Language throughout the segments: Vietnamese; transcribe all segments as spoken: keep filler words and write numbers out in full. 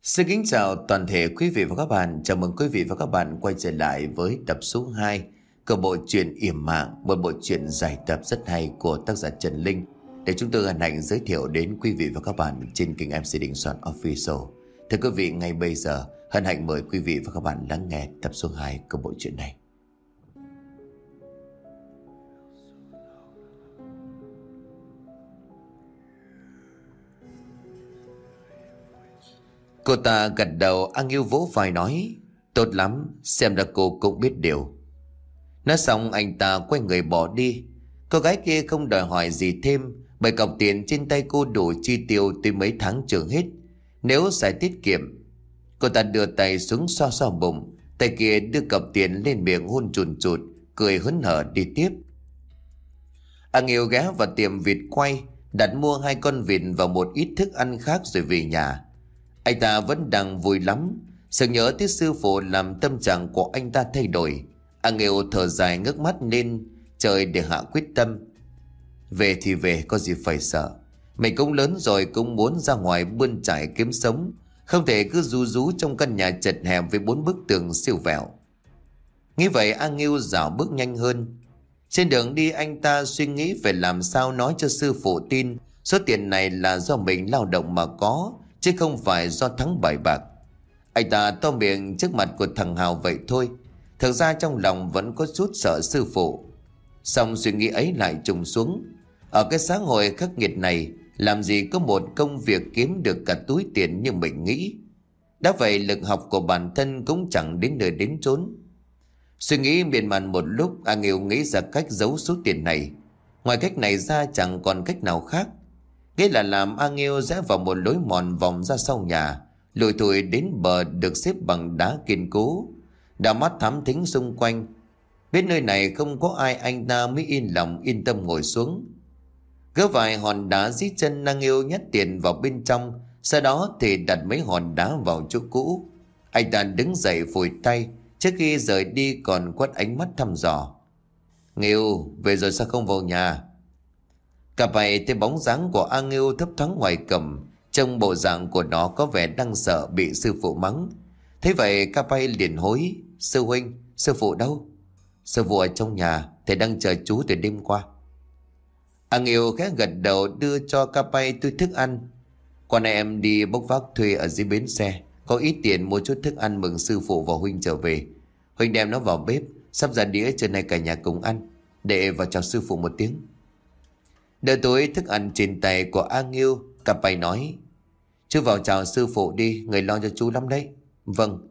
Xin kính chào toàn thể quý vị và các bạn. Chào mừng quý vị và các bạn quay trở lại với tập số hai của bộ truyện Yểm Mạng, một bộ truyện dài tập rất hay của tác giả Trần Linh, để chúng tôi hân hạnh giới thiệu đến quý vị và các bạn trên kênh em xê Đình Soạn Official. Thưa quý vị, ngay bây giờ hân hạnh mời quý vị và các bạn lắng nghe tập số hai của bộ truyện này. Cô ta gật đầu, An Yêu vỗ vai nói: Tốt lắm, xem ra cô cũng biết điều. Nói xong anh ta quay người bỏ đi. Cô gái kia không đòi hỏi gì thêm, bởi cọc tiền trên tay cô đủ chi tiêu tới mấy tháng trường hết. Nếu xài tiết kiệm. Cô ta đưa tay xuống xoa xoa bụng, tay kia đưa cọc tiền lên miệng hôn chùn chụt, cười hớn hở đi tiếp. An Yêu ghé vào tiệm vịt quay, đặt mua hai con vịt và một ít thức ăn khác rồi về nhà. Anh ta vẫn đang vui lắm, sực nhớ tới sư phụ làm tâm trạng của anh ta thay đổi. An Yêu thở dài ngước mắt lên trời để hạ quyết tâm. Về thì về, có gì phải sợ. Mình cũng lớn rồi, cũng muốn ra ngoài bươn trải kiếm sống, không thể cứ ru rú trong căn nhà chật hẹp với bốn bức tường siêu vẹo. Nghĩ vậy An Yêu dạo bước nhanh hơn. Trên đường đi anh ta suy nghĩ về làm sao nói cho sư phụ tin số tiền này là do mình lao động mà có, chứ không phải do thắng bài bạc. Anh ta to miệng trước mặt của thằng Hào vậy thôi, thực ra trong lòng vẫn có chút sợ sư phụ. Xong suy nghĩ ấy lại trùng xuống. Ở cái xã hội khắc nghiệt này, làm gì có một công việc kiếm được cả túi tiền như mình nghĩ. Đã vậy lực học của bản thân cũng chẳng đến nơi đến chốn. Suy nghĩ miên man một lúc, An Yêu nghĩ ra cách giấu số tiền này. Ngoài cách này ra chẳng còn cách nào khác. Nghĩa là làm An Yêu rẽ vào một lối mòn vòng ra sau nhà, lùi thủi đến bờ được xếp bằng đá kiên cố. Đảo mắt thám thính xung quanh, biết nơi này không có ai, anh ta mới yên lòng yên tâm ngồi xuống. Gỡ vài hòn đá dưới chân, An Yêu nhét tiền vào bên trong, sau đó thì đặt mấy hòn đá vào chỗ cũ. Anh ta đứng dậy phủi tay, trước khi rời đi còn quét ánh mắt thăm dò. Nghiêu, về rồi sao không vào nhà? Cả vậy thấy bóng dáng của An Yêu thấp thoáng ngoài cổng, trong bộ dạng của nó có vẻ đang sợ bị sư phụ mắng. Thế vậy Ca Pai liền hối: Sư huynh, sư phụ đâu? Sư phụ ở trong nhà, thầy đang chờ chú từ đêm qua. An Yêu khẽ gật đầu đưa cho Ca Pai túi thức ăn. Qua nay em đi bốc vác thuê ở dưới bến xe, có ít tiền mua chút thức ăn mừng sư phụ và huynh trở về. Huynh đem nó vào bếp, sắp ra đĩa trưa nay cả nhà cùng ăn. Để vào chào sư phụ một tiếng. Đợi túi thức ăn trên tay của An Yêu, Ca Pai nói: Chú vào chào sư phụ đi, người lo cho chú lắm đấy. Vâng.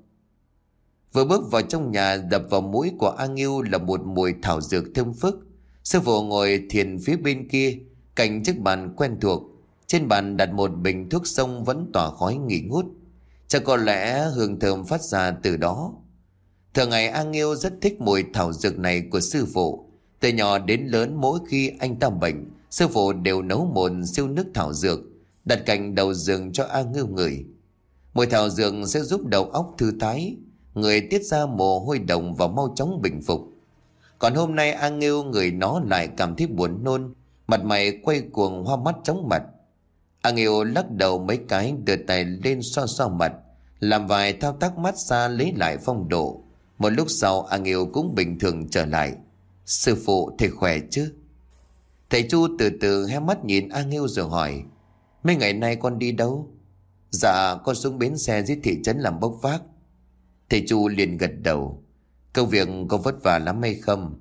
Vừa bước vào trong nhà, đập vào mũi của An Yêu là một mùi thảo dược thơm phức. Sư phụ ngồi thiền phía bên kia, cạnh chiếc bàn quen thuộc. Trên bàn đặt một bình thuốc xông vẫn tỏa khói nghi ngút. Chắc có lẽ hương thơm phát ra từ đó. Thường ngày An Yêu rất thích mùi thảo dược này của sư phụ. Từ nhỏ đến lớn, mỗi khi anh ta bệnh, sư phụ đều nấu một siêu nước thảo dược, đặt cạnh đầu giường cho An Yêu ngửi. Mùi thảo dược sẽ giúp đầu óc thư thái, người tiết ra mồ hôi đồng và mau chóng bình phục. Còn hôm nay An Yêu ngửi nó lại cảm thấy buồn nôn, mặt mày quay cuồng, hoa mắt chóng mặt. An Yêu lắc đầu mấy cái, đưa tay lên xoa xoa mặt, làm vài thao tác massage lấy lại phong độ. Một lúc sau An Yêu cũng bình thường trở lại. Sư phụ, thầy khỏe chứ? Thầy Chu từ từ hé mắt nhìn An Yêu rồi hỏi: Mấy ngày nay con đi đâu? Dạ, con xuống bến xe dưới thị trấn làm bốc vác. Thầy Chu liền gật đầu: Công việc có vất vả lắm hay không?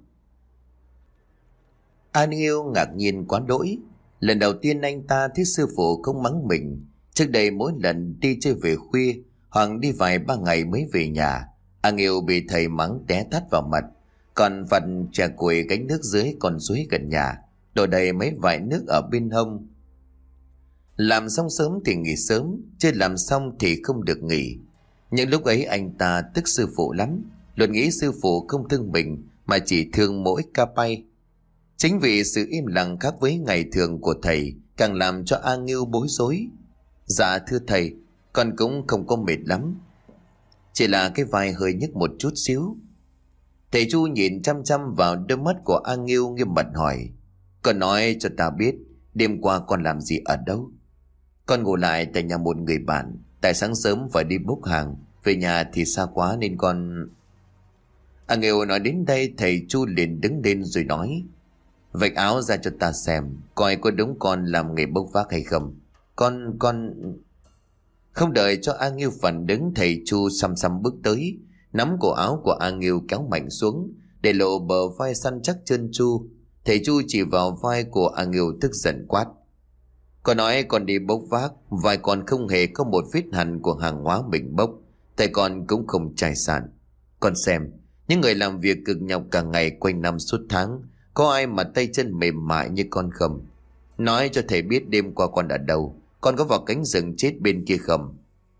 An Yêu ngạc nhiên quá đỗi. Lần đầu tiên anh ta thấy sư phụ không mắng mình. Trước đây mỗi lần đi chơi về khuya hoặc đi vài ba ngày mới về nhà, An Yêu bị thầy mắng té tát vào mặt, còn phạt chè củi gánh nước dưới con suối gần nhà, đổ đầy mấy vại nước ở bên hông. Làm xong sớm thì nghỉ sớm, chưa làm xong thì không được nghỉ. Những lúc ấy anh ta tức sư phụ lắm, luôn nghĩ sư phụ không thương mình mà chỉ thương mỗi Ca Pai. Chính vì sự im lặng khác với ngày thường của thầy càng làm cho An Yêu bối rối. Dạ thưa thầy, con cũng không có mệt lắm, chỉ là cái vai hơi nhức một chút xíu. Thầy Chu nhìn chăm chăm vào đôi mắt của An Yêu, nghiêm mặt hỏi: Con nói cho ta biết, đêm qua con làm gì ở đâu? Con ngủ lại tại nhà một người bạn. Tại sáng sớm phải đi bốc hàng, về nhà thì xa quá nên con... A Nghiêu nói đến đây thầy Chu liền đứng lên rồi nói: Vạch áo ra cho ta xem, coi có đúng con làm nghề bốc vác hay không. Con, con... Không đợi cho A Nghiêu phản ứng, thầy Chu xăm xăm bước tới, nắm cổ áo của A Nghiêu kéo mạnh xuống, để lộ bờ vai săn chắc trơn tru. Thầy Chu chỉ vào vai của A Nghiêu tức giận quát: Con nói con đi bốc vác, vai con không hề có một vết hằn của hàng hóa mình bốc, tay con cũng không chai sạn. Con xem, những người làm việc cực nhọc cả ngày quanh năm suốt tháng, có ai mà tay chân mềm mại như con không? Nói cho thầy biết đêm qua con ở đâu, con có vào cánh rừng chết bên kia không?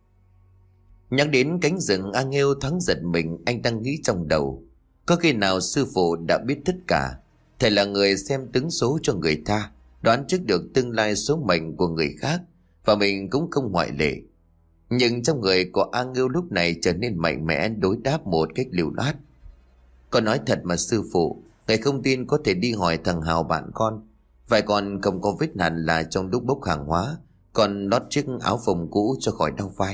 Nhắc đến cánh rừng, A Nghiêu thoáng giật mình. Anh đang nghĩ trong đầu, có khi nào sư phụ đã biết tất cả? Thầy là người xem tướng số cho người ta, đoán trước được tương lai số mệnh của người khác, và mình cũng không ngoại lệ. Nhưng trong người của A Nghiêu lúc này trở nên mạnh mẽ, đối đáp một cách lưu loát: Con nói thật mà sư phụ, thầy không tin có thể đi hỏi thằng Hào bạn con. Vài con không có vết hằn là trong lúc bốc hàng hóa, con lót chiếc áo phông cũ cho khỏi đau vai.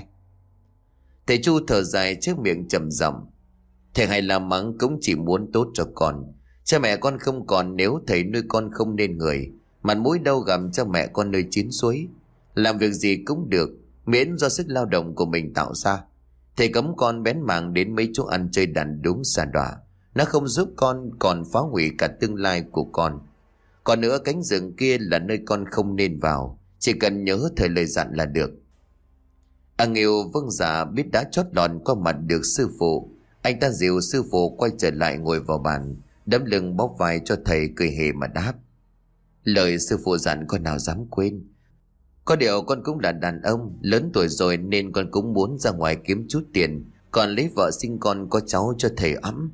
Thầy Chu thở dài chiếc miệng trầm giọng: Thầy hay là mắng cũng chỉ muốn tốt cho con. Cha mẹ con không còn, nếu thầy nuôi con không nên người, mặt mũi đâu gặm cho mẹ con nơi chín suối. Làm việc gì cũng được, miễn do sức lao động của mình tạo ra. Thầy cấm con bén mảng đến mấy chỗ ăn chơi đàn đúng xà đọa, nó không giúp con, còn phá hủy cả tương lai của con. Còn nữa, cánh rừng kia là nơi con không nên vào, chỉ cần nhớ thầy lời dặn là được. A Nghiêu vâng dạ, biết đã chót lọt qua mặt được sư phụ. Anh ta dìu sư phụ quay trở lại ngồi vào bàn, đấm lưng bóp vai cho thầy, cười hề mà đáp: Lời sư phụ dặn con nào dám quên. Có điều con cũng là đàn ông, lớn tuổi rồi nên con cũng muốn ra ngoài kiếm chút tiền, còn lấy vợ sinh con có cháu cho thầy ấm.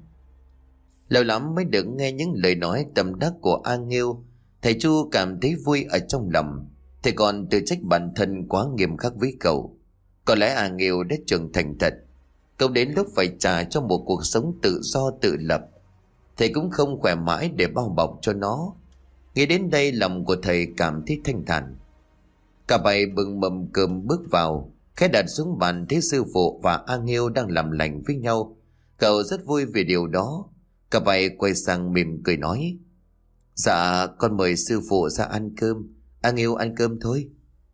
Lâu lắm mới được nghe những lời nói tâm đắc của A Nghiêu. Thầy Chu cảm thấy vui ở trong lòng. Thầy còn tự trách bản thân quá nghiêm khắc với cậu. Có lẽ A Nghiêu đã trưởng thành thật, cậu đến lúc phải trả cho một cuộc sống tự do tự lập. Thầy cũng không khỏe mãi để bao bọc cho nó. Nghĩ đến đây, lòng của thầy cảm thấy thanh thản. Cả bảy bưng mâm cơm bước vào, khẽ đặt xuống bàn thấy sư phụ và A Nghiêu đang làm lành với nhau. Cậu rất vui vì điều đó. Cả bảy quay sang mỉm cười nói: Dạ, con mời sư phụ ra ăn cơm. A Nghiêu ăn cơm thôi.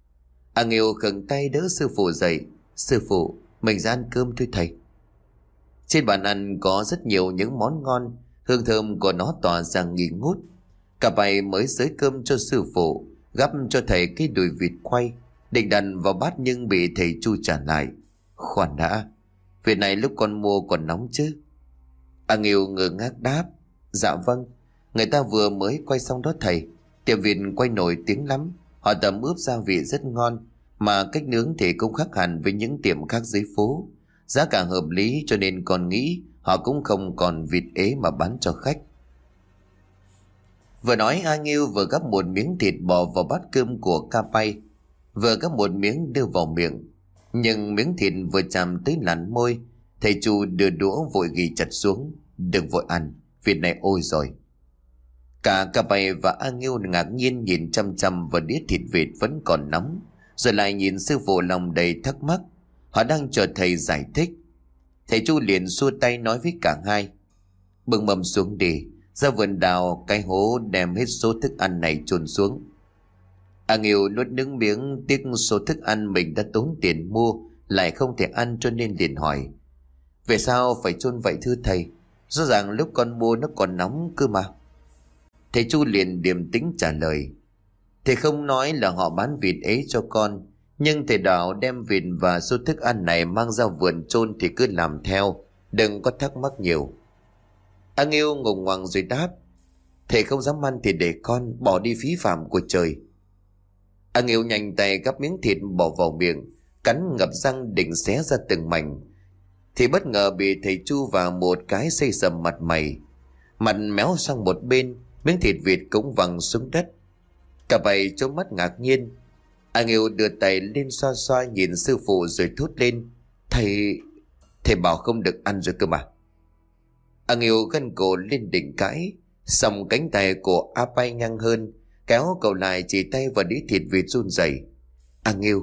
A Nghiêu khẩn tay đỡ sư phụ dậy: Sư phụ, mình ra ăn cơm thôi thầy. Trên bàn ăn có rất nhiều những món ngon, hương thơm của nó tỏa ra nghi ngút. Cả bảy mới xới cơm cho sư phụ, gắp cho thầy cái đùi vịt quay, định đặt vào bát nhưng bị thầy Chu trả lại: Khoan đã, việc này lúc con mua còn nóng chứ. A Nghiêu ngơ ngác đáp: Dạ vâng, người ta vừa mới quay xong đó thầy. Tiệm vịt quay nổi tiếng lắm, họ tẩm ướp gia vị rất ngon, mà cách nướng thì cũng khác hẳn với những tiệm khác dưới phố. Giá cả hợp lý, cho nên con nghĩ họ cũng không còn vịt ế mà bán cho khách. Vừa nói, A Nghiêu vừa gắp một miếng thịt bò vào bát cơm của Ca Pai, vừa gắp một miếng đưa vào miệng. Nhưng miếng thịt vừa chạm tới làn môi, thầy Chu đưa đũa vội ghi chặt xuống: Đừng vội ăn, vịt này ôi rồi. Cả Ca Pai và A Nghiêu ngạc nhiên nhìn chăm chăm vào đĩa thịt vịt vẫn còn nóng, rồi lại nhìn sư phụ lòng đầy thắc mắc. Họ đang chờ thầy giải thích. Thầy Chu liền xua tay nói với cả hai: Bưng mâm xuống đi, ra vườn đào cái hố đem hết số thức ăn này chôn xuống. A Nghiêu nuốt nước miếng, tiếc số thức ăn mình đã tốn tiền mua lại không thể ăn, cho nên liền hỏi: Về sao phải chôn vậy thưa thầy? Rõ ràng lúc con mua nó còn nóng cơ mà. Thầy Chu liền điềm tĩnh trả lời: Thầy không nói là họ bán vịt ế cho con, nhưng thầy bảo đem vịt và số thức ăn này mang ra vườn chôn thì cứ làm theo, đừng có thắc mắc nhiều. A Nghiêu ngùng ngoằng rồi đáp: Thầy không dám ăn thì để con, bỏ đi phí phạm của trời. A Nghiêu nhanh tay gắp miếng thịt bỏ vào miệng, cắn ngập răng định xé ra từng mảnh, thì bất ngờ bị thầy Chu vào một cái xây sầm mặt mày. Mặt méo sang một bên, miếng thịt vịt cũng văng xuống đất. Cả bảy trố mắt ngạc nhiên. A Nghiêu đưa tay lên xoa xoa nhìn sư phụ rồi thốt lên: Thầy... thầy bảo không được ăn rồi cơ mà. A Nghiêu gân cổ lên định cãi, xong cánh tay của A Pai ngang hơn, kéo cậu lại chỉ tay vào đĩa thịt vịt run rẩy. A Nghiêu,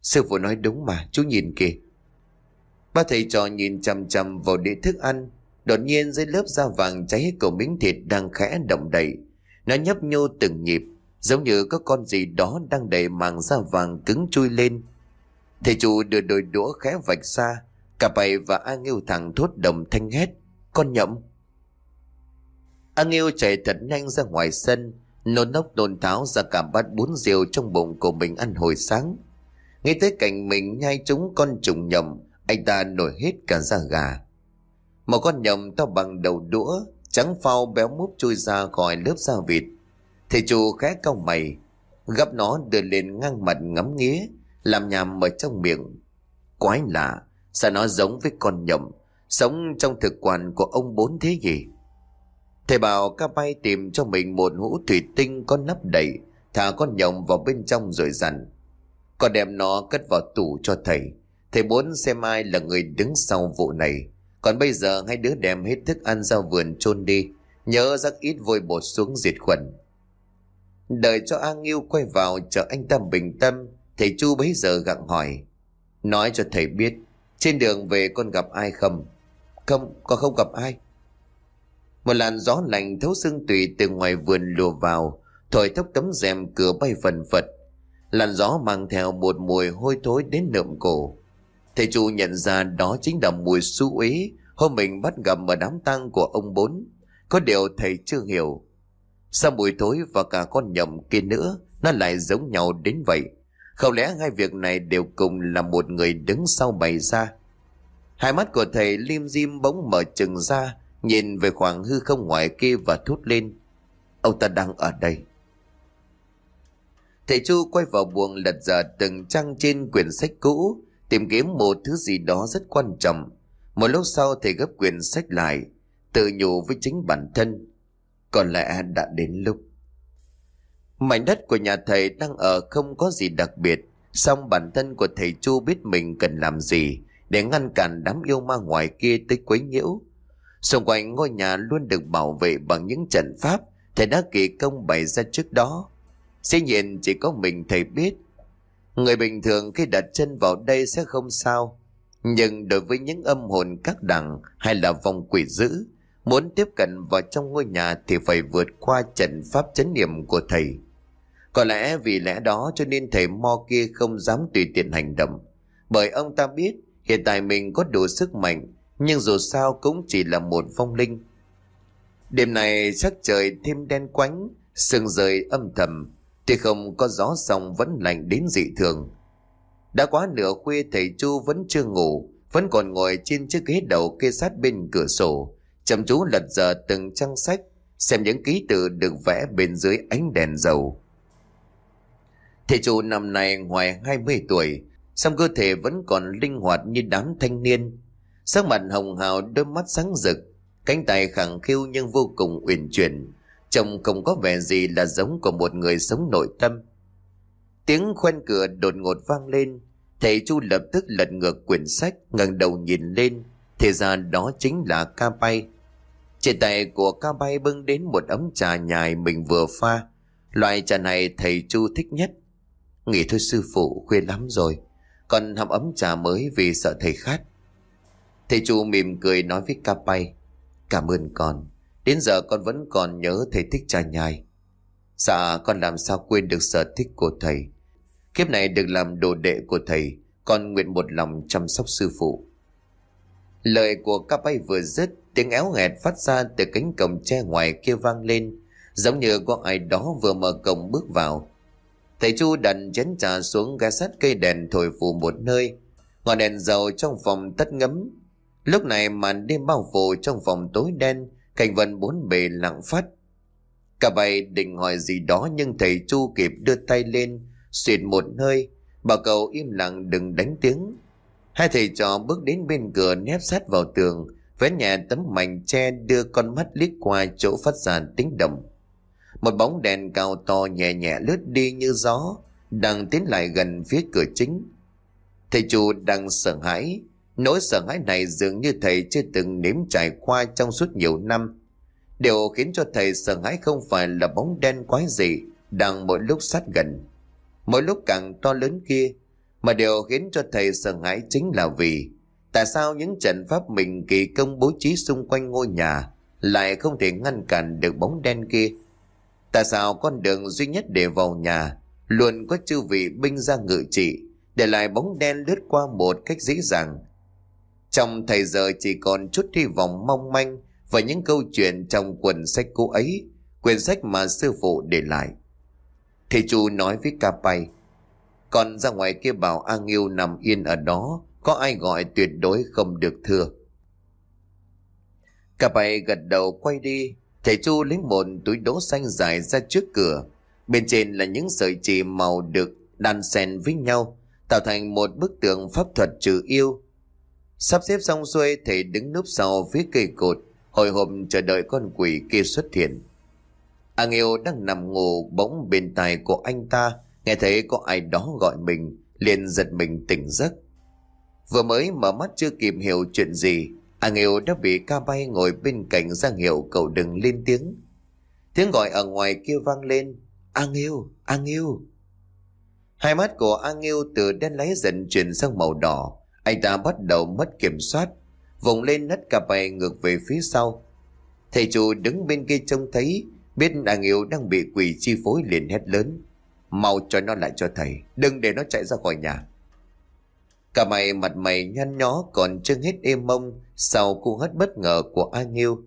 Sư phụ nói đúng mà, chú nhìn kìa. Ba thầy trò nhìn chằm chằm vào đĩa thức ăn. Đột nhiên dưới lớp da vàng cháy của miếng thịt đang khẽ động đậy. Nó nhấp nhô từng nhịp, giống như có con gì đó đang đẩy màng da vàng cứng chui lên. Thầy chủ đưa đôi đũa khẽ vạch ra. Cả bầy và A Nghiêu thẳng thốt đồng thanh hét: Con nhộng! A Nghiêu chạy thật nhanh ra ngoài sân, nôn nốc nôn tháo ra cả bát bún riêu trong bụng của mình ăn hồi sáng. Nghĩ tới cảnh mình nhai trúng con trùng nhộng, anh ta nổi hết cả da gà. Một con nhộng to bằng đầu đũa, trắng phao béo múp chui ra khỏi lớp da vịt. Thầy chủ khẽ cau mày, gắp nó đưa lên ngang mặt ngắm nghía, làm nhằm ở trong miệng. Quái lạ, sao nó giống với con nhộng sống trong thực quản của ông Bốn thế nhỉ? Thầy bảo ca bay tìm cho mình một hũ thủy tinh có nắp đậy, thả con nhộng vào bên trong rồi dặn: Con đem nó cất vào tủ cho thầy. Thầy muốn xem ai là người đứng sau vụ này. Còn bây giờ hai đứa đem hết thức ăn ra vườn chôn đi, nhớ rắc ít vôi bột xuống diệt khuẩn. Đợi cho A Nghiêu quay vào chờ anh ta bình tâm, thầy Chu bấy giờ gặng hỏi: Nói cho thầy biết, trên đường về con gặp ai không? Không, con không gặp ai. Một làn gió lạnh thấu xương tủy từ ngoài vườn lùa vào, thổi thốc tấm rèm cửa bay phần phật. Làn gió mang theo một mùi hôi thối đến nượm cổ. Thầy Chu nhận ra đó chính là mùi xú uế hôm mình bắt gặp ở đám tang của ông Bốn. Có điều thầy chưa hiểu, sao mùi thối và cả con nhộng kia nữa nó lại giống nhau đến vậy? Không lẽ hai việc này đều cùng là một người đứng sau bày ra? Hai mắt của thầy lim dim bỗng mở trừng ra, nhìn về khoảng hư không ngoài kia và thốt lên: Ông ta đang ở đây. Thầy Chu quay vào buồng lật dở từng trang trên quyển sách cũ, tìm kiếm một thứ gì đó rất quan trọng. Một lúc sau thầy gấp quyển sách lại, tự nhủ với chính bản thân: Có lẽ đã đến lúc. Mảnh đất của nhà thầy đang ở không có gì đặc biệt, song bản thân của thầy Chu biết mình cần làm gì để ngăn cản đám yêu ma ngoài kia tới quấy nhiễu. Xung quanh ngôi nhà luôn được bảo vệ bằng những trận pháp thầy đã kỳ công bày ra trước đó. Dĩ nhiên chỉ có mình thầy biết. Người bình thường khi đặt chân vào đây sẽ không sao, nhưng đối với những âm hồn các đẳng hay là vong quỷ dữ, muốn tiếp cận vào trong ngôi nhà thì phải vượt qua trận pháp trấn niệm của thầy. Có lẽ vì lẽ đó cho nên thầy mo kia không dám tùy tiện hành động, bởi ông ta biết hiện tại mình có đủ sức mạnh, nhưng dù sao cũng chỉ là một vong linh. Đêm này sắc trời thêm đen quánh, sương rơi âm thầm, tuy không có gió song vẫn lạnh đến dị thường. Đã quá nửa khuya thầy Chu vẫn chưa ngủ, vẫn còn ngồi trên chiếc ghế đầu kê sát bên cửa sổ, chăm chú lật dở từng trang sách, xem những ký tự được vẽ bên dưới ánh đèn dầu. Thầy Chu năm nay ngoài hai mươi tuổi, song cơ thể vẫn còn linh hoạt như đám thanh niên. Sắc mặt hồng hào, đôi mắt sáng rực, cánh tay khẳng khiu nhưng vô cùng uyển chuyển, trông không có vẻ gì là giống của một người sống nội tâm. Tiếng khoen cửa đột ngột vang lên, thầy Chu lập tức lật ngược quyển sách, ngẩng đầu nhìn lên, thì ra đó chính là Ca Bay. Trên tay của Ca Bay bưng đến một ấm trà nhài mình vừa pha. Loại trà này thầy Chu thích nhất. Nghỉ thôi sư phụ, khuya lắm rồi, còn hầm ấm trà mới vì sợ thầy khát. Thầy Chu mỉm cười nói với Ca Bay: Cảm ơn con, đến giờ con vẫn còn nhớ thầy thích trà nhài. Dạ, con làm sao quên được sở thích của thầy. Kiếp này được làm đồ đệ của thầy, con nguyện một lòng chăm sóc sư phụ. Lời của Ca Bay vừa dứt, tiếng éo nghẹt phát ra từ cánh cổng tre ngoài kia vang lên, giống như có ai đó vừa mở cổng bước vào. Thầy Chu đặt chén trà xuống, ghé sát cây đèn thổi phù một nơi. Ngọn đèn dầu trong phòng tắt ngấm. Lúc này màn đêm bao phủ trong phòng tối đen, cảnh vật bốn bề lặng phát. Cả bầy định hỏi gì đó, nhưng thầy Chu kịp đưa tay lên xuyệt một hơi, bảo cậu im lặng đừng đánh tiếng. Hai thầy trò bước đến bên cửa, nép sát vào tường, vén nhẹ tấm mảnh tre, đưa con mắt liếc qua chỗ phát ra tiếng động. Một bóng đèn cao to nhẹ nhẹ lướt đi như gió, đang tiến lại gần phía cửa chính. Thầy Chu đang sợ hãi. Nỗi sợ hãi này dường như thầy chưa từng nếm trải qua trong suốt nhiều năm. Điều khiến cho thầy sợ hãi không phải là bóng đen quái dị đang mỗi lúc sát gần, mỗi lúc càng to lớn kia, Mà điều khiến cho thầy sợ hãi chính là vì tại sao những trận pháp mình kỳ công bố trí xung quanh ngôi nhà lại không thể ngăn cản được bóng đen kia? Tại sao con đường duy nhất để vào nhà luôn có chư vị binh ra ngự trị, để lại bóng đen lướt qua một cách dễ dàng? Trong thầy giờ chỉ còn chút hy vọng mong manh và những câu chuyện trong quyển sách cũ ấy, quyển sách mà sư phụ để lại. Thầy Chu nói với Ca Pai: "Con ra ngoài kia bảo A Nghiêu nằm yên ở đó, có ai gọi tuyệt đối không được thưa." Ca Pai gật đầu quay đi. Thầy Chu lấy một túi đỗ xanh dài ra trước cửa, bên trên là những sợi chỉ màu được đan xen với nhau, tạo thành một bức tượng pháp thuật trừ yêu. Sắp xếp xong xuôi, thầy đứng núp sau phía cây cột, hồi hộp chờ đợi con quỷ kia xuất hiện. A Nghiêu đang nằm ngủ, bỗng bên tai của anh ta nghe thấy có ai đó gọi mình, liền giật mình tỉnh giấc. Vừa mới mở mắt chưa kịp hiểu chuyện gì, A Nghiêu đã bị Ca Pai ngồi bên cạnh ra hiệu cậu đừng lên tiếng. Tiếng gọi ở ngoài kia vang lên: "A Nghiêu, A Nghiêu." Hai mắt của A Nghiêu từ đen láy dần chuyển sang màu đỏ. Anh ta bắt đầu mất kiểm soát, vùng lên nấc Ca Pai ngược về phía sau. Thầy Chu đứng bên kia trông thấy, biết A Nghiêu đang bị quỷ chi phối, liền hét lớn: "Mau cho nó lại cho thầy, đừng để nó chạy ra khỏi nhà." Cả mày mặt mày nhăn nhó còn chưa hết êm mông sau cú hất bất ngờ của A Nghiêu.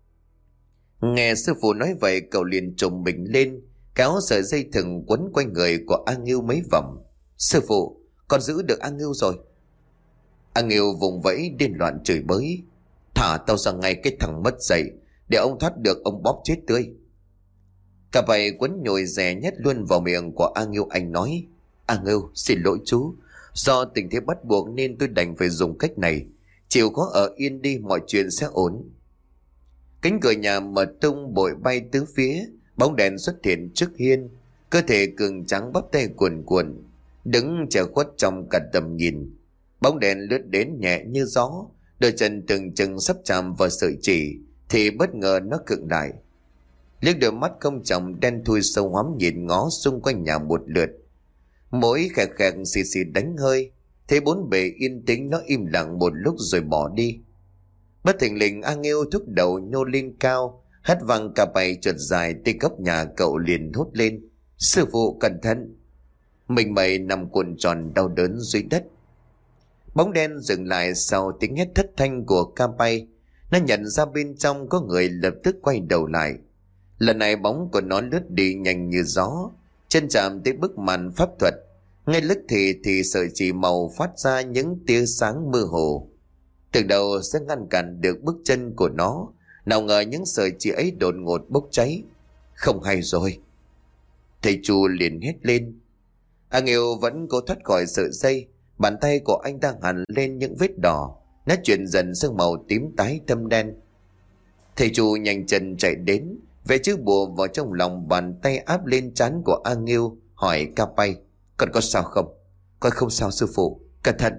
Nghe sư phụ nói vậy, cậu liền trùng mình lên, kéo sợi dây thừng quấn quanh người của A Nghiêu mấy vòng. "Sư phụ, con giữ được A Nghiêu rồi." A Nghiêu vùng vẫy điên loạn chửi bới: "Thả tao ra ngay cái thằng mất dạy, để ông thoát được ông bóp chết tươi." Cả bầy quấn nhồi rè nhét luôn vào miệng của A Nghiêu. Anh nói: "A Nghiêu, xin lỗi chú, do tình thế bắt buộc nên tôi đành phải dùng cách này. Chịu khó ở yên đi, mọi chuyện sẽ ổn." Cánh cửa nhà mở tung, bụi bay tứ phía, bóng đèn xuất hiện trước hiên. Cơ thể cường tráng bắp tay cuồn cuộn, đứng che khuất trong cả tầm nhìn. Bóng đèn lướt đến nhẹ như gió, đôi chân từng chừng sắp chạm vào sợi chỉ thì bất ngờ nó khựng lại. Liếc đôi mắt không tròng đen thui sâu hoắm nhìn ngó xung quanh nhà một lượt, mỗi khẹt khẹt xì xì đánh hơi. Thấy bốn bề yên tĩnh, nó im lặng một lúc rồi bỏ đi. Bất thình lình, A Nghiêu thúc đầu nhô lên cao, hất văng Ca Pai trượt dài tới góc nhà. Cậu liền thốt lên: "Sư phụ cẩn thận!" Mình mày nằm cuộn tròn đau đớn dưới đất. Bóng đen dừng lại sau tiếng hét thất thanh của Ca Pai. Nó nhận ra bên trong có người, lập tức quay đầu lại. Lần này bóng của nó lướt đi nhanh như gió, chân chạm tới bức màn pháp thuật. Ngay lúc thì thì sợi chỉ màu phát ra những tia sáng mơ hồ, từ đầu sẽ ngăn cản được bước chân của nó. Nào ngờ những sợi chỉ ấy đột ngột bốc cháy. Không hay rồi! Thầy Chu liền hét lên. A Nghiêu vẫn cố thoát khỏi sợi dây. Bàn tay của anh đang hằn lên những vết đỏ, nó chuyển dần sang màu tím tái thâm đen. Thầy Chu nhanh chân chạy đến, vẽ chữ bùa vào trong lòng bàn tay, áp lên trán của A Nghiêu, hỏi Ca Pai: "Con có sao không?" "Con không sao sư phụ, cẩn thận."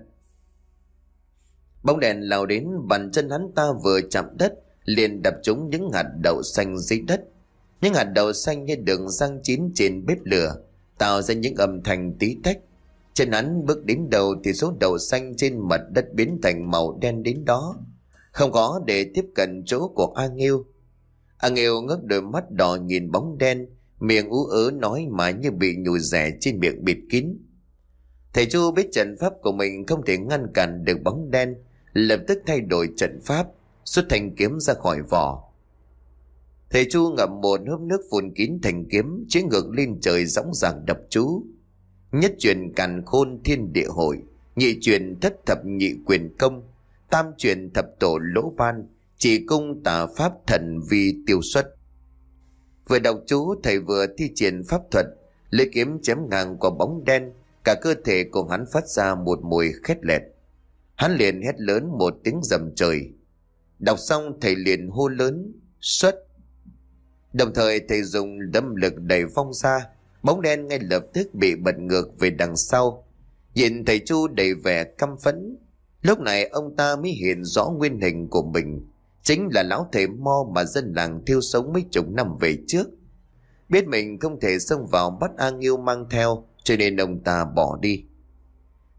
Bóng đèn lao đến, bàn chân hắn ta vừa chạm đất liền đập trúng những hạt đậu xanh dưới đất. Những hạt đậu xanh như đường rang chín trên bếp lửa, tạo ra những âm thanh tí tách. Chân hắn bước đến đầu thì số đậu xanh trên mặt đất biến thành màu đen đến đó, không có để tiếp cận chỗ của A Nghiêu. A Nghiêu ngước đôi mắt đỏ nhìn bóng đen, miệng ú ớ nói mà như bị nhồi rẻ trên miệng bịt kín. Thầy Chu biết trận pháp của mình không thể ngăn cản được bóng đen, lập tức thay đổi trận pháp, xuất thanh kiếm ra khỏi vỏ. Thầy Chu ngậm một hớp nước phun kín thành kiếm, chĩa ngược lên trời dõng dạc đập chú: "Nhất truyền càn khôn thiên địa hội, nhị truyền thất thập nhị quyền công, tam truyền thập tổ lỗ ban, chỉ cung tà pháp thần vi tiêu xuất." Vừa đọc chú, thầy vừa thi triển pháp thuật, lấy kiếm chém ngang qua bóng đen. Cả cơ thể của hắn phát ra một mùi khét lẹt. Hắn liền hét lớn một tiếng rầm trời. Đọc xong, thầy liền hô lớn: "Xuất!" Đồng thời thầy dùng đâm lực đẩy vong ra, bóng đen ngay lập tức bị bật ngược về đằng sau. Nhìn thầy Chu đầy vẻ căm phẫn. Lúc này ông ta mới hiện rõ nguyên hình của mình, chính là lão thầy mo mà dân làng thiêu sống mấy chục năm về trước. Biết mình không thể xông vào bắt A Nghiêu mang theo, cho nên ông ta bỏ đi.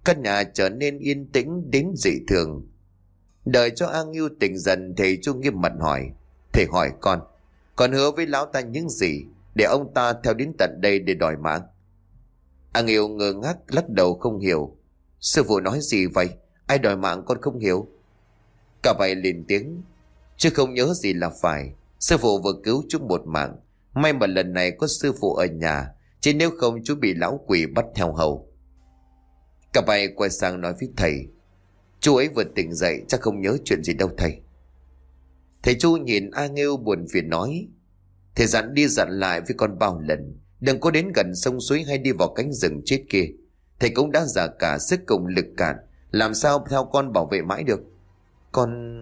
Căn nhà trở nên yên tĩnh đến dị thường. Đợi cho A Ngưu tỉnh dần, thầy Chu nghiêm mặt hỏi. Thầy hỏi con, con hứa với lão ta những gì để ông ta theo đến tận đây để đòi mạng? A Ngưu ngơ ngác lắc đầu không hiểu. Sư phụ nói gì vậy? Ai đòi mạng con không hiểu. Cả bảy lên tiếng. Chứ không nhớ gì là phải. Sư phụ vừa cứu chúng một mạng. May mà lần này có sư phụ ở nhà, chứ nếu không chú bị lão quỷ bắt theo hầu. Cả bảy quay sang nói với thầy. Chú ấy vừa tỉnh dậy, chắc không nhớ chuyện gì đâu thầy. Thầy Chu nhìn A Ngưu buồn phiền nói. Thầy dặn đi dặn lại với con bao lần, đừng có đến gần sông suối hay đi vào cánh rừng chết kia. Thầy cũng đã già cả sức cùng lực cạn, làm sao theo con bảo vệ mãi được. Con...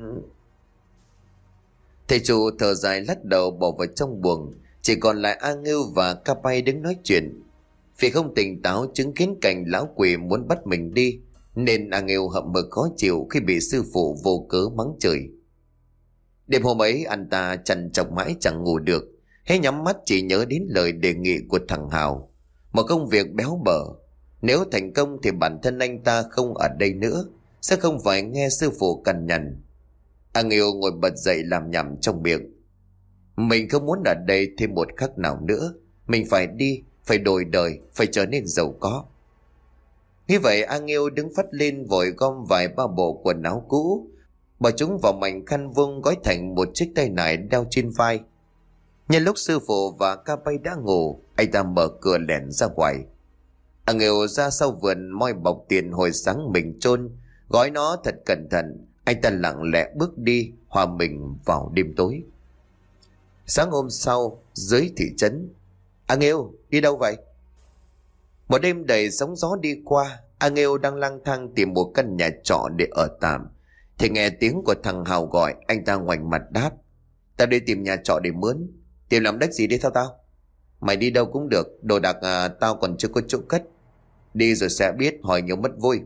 Thầy Chu thở dài lắc đầu bỏ vào trong buồng. Chỉ còn lại A Ngưu và Ca Pai đứng nói chuyện. Vì không tỉnh táo chứng kiến cảnh lão quỷ muốn bắt mình đi, nên A Ngưu hậm hực khó chịu khi bị sư phụ vô cớ mắng chửi. Đêm hôm ấy anh ta trằn trọc mãi chẳng ngủ được. Hết nhắm mắt chỉ nhớ đến lời đề nghị của thằng Hào, một công việc béo bở. Nếu thành công thì bản thân anh ta không ở đây nữa, sẽ không phải nghe sư phụ cằn nhằn. A Ngưu ngồi bật dậy làm nhảm trong miệng. Mình không muốn ở đây thêm một khắc nào nữa. Mình phải đi, phải đổi đời, phải trở nên giàu có. Như vậy A Ngưu đứng phắt lên vội gom vài ba bộ quần áo cũ, bỏ chúng vào mảnh khăn vuông gói thành một chiếc tay nải đeo trên vai. Nhân lúc sư phụ và Ca Pai đã ngủ, anh ta mở cửa lẻn ra ngoài. A Ngưu ra sau vườn moi bọc tiền hồi sáng mình chôn, gói nó thật cẩn thận. Anh ta lặng lẽ bước đi, hòa mình vào đêm tối. Sáng hôm sau, dưới thị trấn. A Ngưu, đi đâu vậy? Một đêm đầy sóng gió đi qua, A Ngưu đang lang thang tìm một căn nhà trọ để ở tạm, thì nghe tiếng của thằng Hào gọi. Anh ta ngoảnh mặt đáp. Tao đi tìm nhà trọ để mướn. Tìm làm đếch gì đi theo tao? Mày đi đâu cũng được, đồ đạc à, tao còn chưa có chỗ cất. Đi rồi sẽ biết, hỏi nhiều mất vui.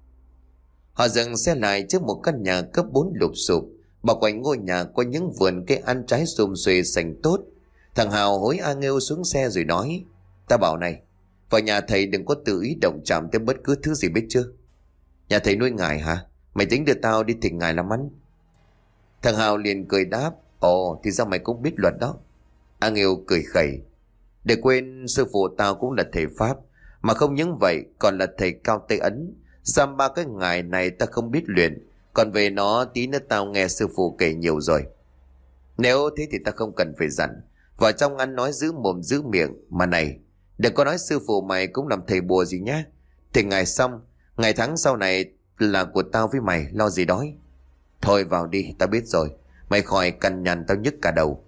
Họ dừng xe lại trước một căn nhà cấp bốn lụp sụp. Bao quanh ngôi nhà có những vườn cây ăn trái sum xuê xanh tốt. Thằng Hào hối A Ngưu xuống xe rồi nói. Ta bảo này, vào nhà thầy đừng có tự ý động chạm tới bất cứ thứ gì biết chưa? Nhà thầy nuôi ngài hả? Mày tính đưa tao đi thỉnh ngài làm ăn? Thằng Hào liền cười đáp. Ồ, thì ra mày cũng biết luật đó. A Ngưu cười khẩy. Để quên, sư phụ tao cũng là thầy Pháp, mà không những vậy còn là thầy cao Tây Ấn. Giam ba cái ngài này ta không biết luyện, còn về nó tí nữa tao nghe sư phụ kể nhiều rồi. Nếu thế thì ta không cần phải dặn. Vào trong ăn nói giữ mồm giữ miệng. Mà này, đừng có nói sư phụ mày cũng làm thầy bùa gì nhá. Thì ngày xong, ngày tháng sau này là của tao với mày, lo gì đói. Thôi vào đi, tao biết rồi. Mày khỏi cằn nhằn tao nhức cả đầu.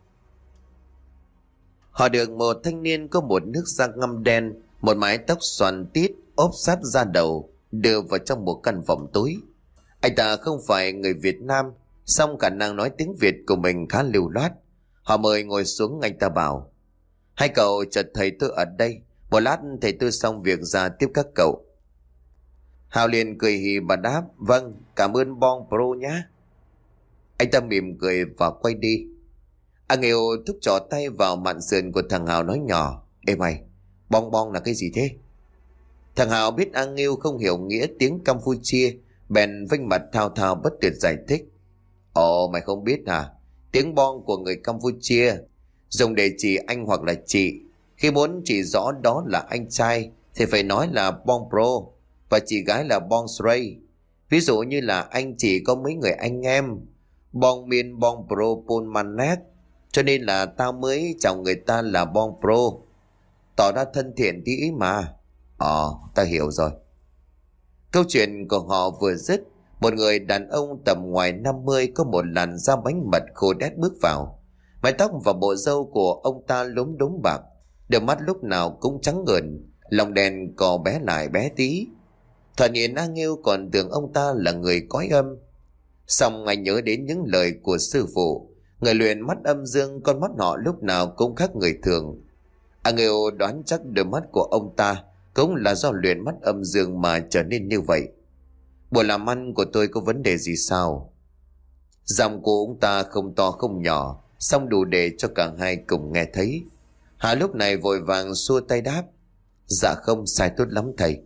Họ được một thanh niên có một nước da ngăm đen, một mái tóc xoăn tít ốp sát ra đầu, đưa vào trong một căn phòng tối. Anh ta không phải người Việt Nam, song khả năng nói tiếng Việt của mình khá lưu loát. Họ mời ngồi xuống. Anh ta bảo. Hai cậu chờ thầy tôi ở đây, một lát thầy tôi xong việc ra tiếp các cậu. Hào liền cười hì và đáp. Vâng, cảm ơn Bon Pro nhá. Anh ta mỉm cười và quay đi. A Ngưu thúc trỏ tay vào mạn sườn của thằng Hào nói nhỏ. Ê mày, bong bong là cái gì thế? Thằng Hào biết A Ngưu không hiểu nghĩa tiếng Campuchia, bèn vênh mặt thao thao bất tuyệt giải thích. Ồ, mày không biết hả? Tiếng bong của người Campuchia dùng để chỉ anh hoặc là chị. Khi muốn chỉ rõ đó là anh trai thì phải nói là Bon Pro, và chị gái là Bon Sray. Ví dụ như là anh chỉ có mấy người anh em, Bon Min Bon Pro Pon Manet, cho nên là tao mới chào người ta là Bon Pro, tỏ ra thân thiện tí ý mà. Ờ, ta hiểu rồi. Câu chuyện của họ vừa dứt, một người đàn ông tầm ngoài năm mươi có một làn da bánh mật khô đét bước vào. Mái tóc và bộ râu của ông ta lúm đốm bạc, đôi mắt lúc nào cũng trắng ngời, lòng đèn cò bé lại bé tí. Thoạt nhìn A Ngưu còn tưởng ông ta là người cõi âm. Xong anh nhớ đến những lời của sư phụ, người luyện mắt âm dương, con mắt họ lúc nào cũng khác người thường. A Ngưu đoán chắc đôi mắt của ông ta cũng là do luyện mắt âm dương mà trở nên như vậy. Buổi làm ăn của tôi có vấn đề gì sao? Giọng của ông ta không to không nhỏ, song đủ để cho cả hai cùng nghe thấy. Hà lúc này vội vàng xua tay đáp. Dạ không, sai tốt lắm thầy.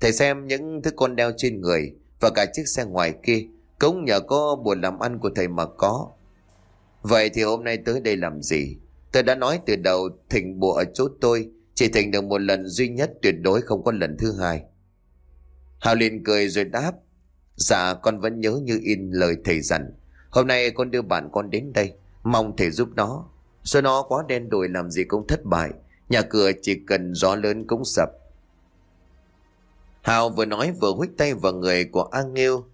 Thầy xem những thứ con đeo trên người và cả chiếc xe ngoài kia cũng nhờ có buồn làm ăn của thầy mà có. Vậy thì hôm nay tới đây làm gì? Tôi đã nói từ đầu thỉnh bùa ở chỗ tôi chỉ thỉnh được một lần duy nhất, tuyệt đối không có lần thứ hai. Hào liền cười rồi đáp: Dạ con vẫn nhớ như in lời thầy dặn. Hôm nay con đưa bạn con đến đây, mong thầy giúp nó. Số nó quá đen đủi làm gì cũng thất bại, nhà cửa chỉ cần gió lớn cũng sập. Hào vừa nói vừa huých tay vào người của A Nghêu,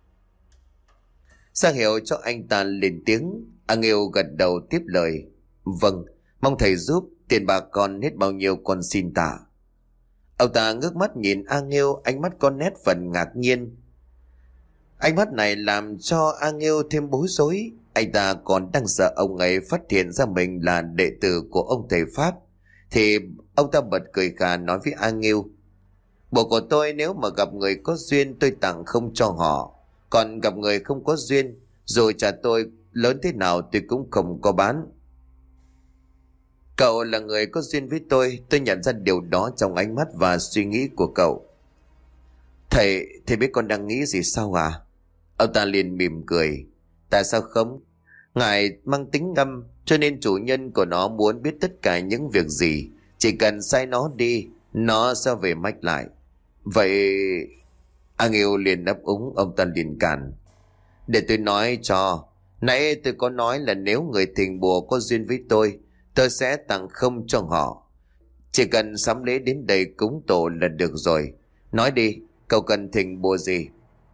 ra hiệu cho anh ta lên tiếng. A Nghêu gật đầu tiếp lời: Vâng, mong thầy giúp. Tiền bạc con hết bao nhiêu con xin tạ. Ông ta ngước mắt nhìn A Nghêu, ánh mắt có nét phần ngạc nhiên. Ánh mắt này làm cho A Nghêu thêm bối rối. Anh ta còn đang sợ ông ấy phát hiện ra mình là đệ tử của ông thầy Pháp. Thì ông ta bật cười khà nói với A Nghêu: Bộ của tôi nếu mà gặp người có duyên tôi tặng không cho họ. Còn gặp người không có duyên, rồi trả tôi lớn thế nào tôi cũng không có bán. Cậu là người có duyên với tôi, tôi nhận ra điều đó trong ánh mắt và suy nghĩ của cậu. Thầy, thầy biết con đang nghĩ gì sao à? Ông ta liền mỉm cười: Tại sao không? Ngài mang tính ngâm, cho nên chủ nhân của nó muốn biết tất cả những việc gì. Chỉ cần sai nó đi, nó sẽ về mách lại. Vậy... A Nghêu liền ấp úng. Ông ta liền cản: Để tôi nói cho. Nãy tôi có nói là nếu người thỉnh bùa có duyên với tôi, tôi sẽ tặng không cho họ. Chỉ cần sắm lễ đến đây cúng tổ là được rồi. Nói đi, cậu cần thỉnh bùa gì?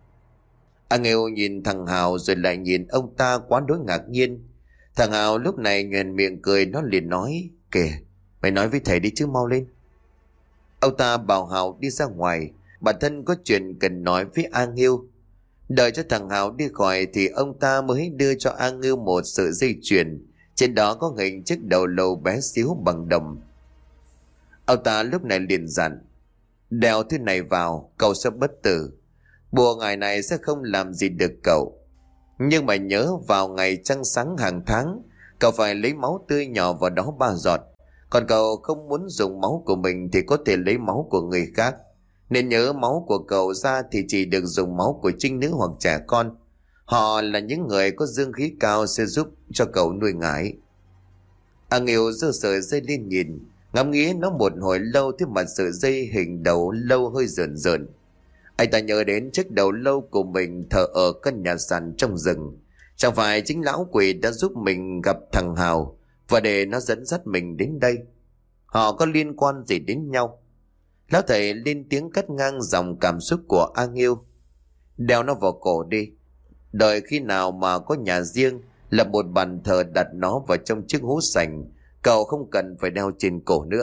A Nghêu nhìn thằng Hào rồi lại nhìn ông ta quá đối ngạc nhiên. Thằng Hào lúc này nhoẻn miệng cười, nó liền nói: Kìa, mày nói với thầy đi chứ, mau lên. Ông ta bảo Hào đi ra ngoài, bản thân có chuyện cần nói với A Nghêu. Đợi cho thằng Hào đi khỏi thì ông ta mới đưa cho A Nghêu một sợi dây chuyền, trên đó có hình chiếc đầu lâu bé xíu bằng đồng. Ông ta lúc này liền dặn: Đeo thứ này vào, cậu sẽ bất tử. Bùa ngài này sẽ không làm gì được cậu. Nhưng mà nhớ vào ngày trăng sáng hàng tháng, cậu phải lấy máu tươi nhỏ vào đó ba giọt. Còn cậu không muốn dùng máu của mình thì có thể lấy máu của người khác. Nên nhớ máu của cậu ra thì chỉ được dùng máu của trinh nữ hoặc trẻ con. Họ là những người có dương khí cao sẽ giúp cho cậu nuôi ngải. A Nghêu giơ sợi dây lên nhìn, ngắm nghía nó một hồi lâu thì mặt sợi dây hình đầu lâu hơi rợn rợn. Anh ta nhớ đến chiếc đầu lâu của mình thờ ở căn nhà sàn trong rừng. Chẳng phải chính lão quỷ đã giúp mình gặp thằng Hào và để nó dẫn dắt mình đến đây? Họ có liên quan gì đến nhau? Lão thầy lên tiếng cắt ngang dòng cảm xúc của A Nghêu: Đeo nó vào cổ đi. Đợi khi nào mà có nhà riêng, lập một bàn thờ đặt nó vào trong chiếc hũ sành. Cậu không cần phải đeo trên cổ nữa.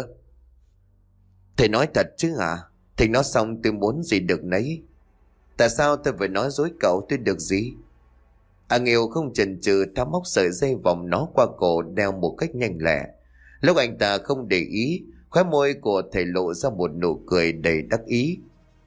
Thầy nói thật chứ hả? Thầy nói xong tôi muốn gì được nấy. Tại sao tôi phải nói dối cậu, tôi được gì? A Nghêu không chần chừ tháo móc sợi dây vòng nó qua cổ, đeo một cách nhanh lẹ. Lúc anh ta không để ý, khóe môi của thầy lộ ra một nụ cười đầy đắc ý.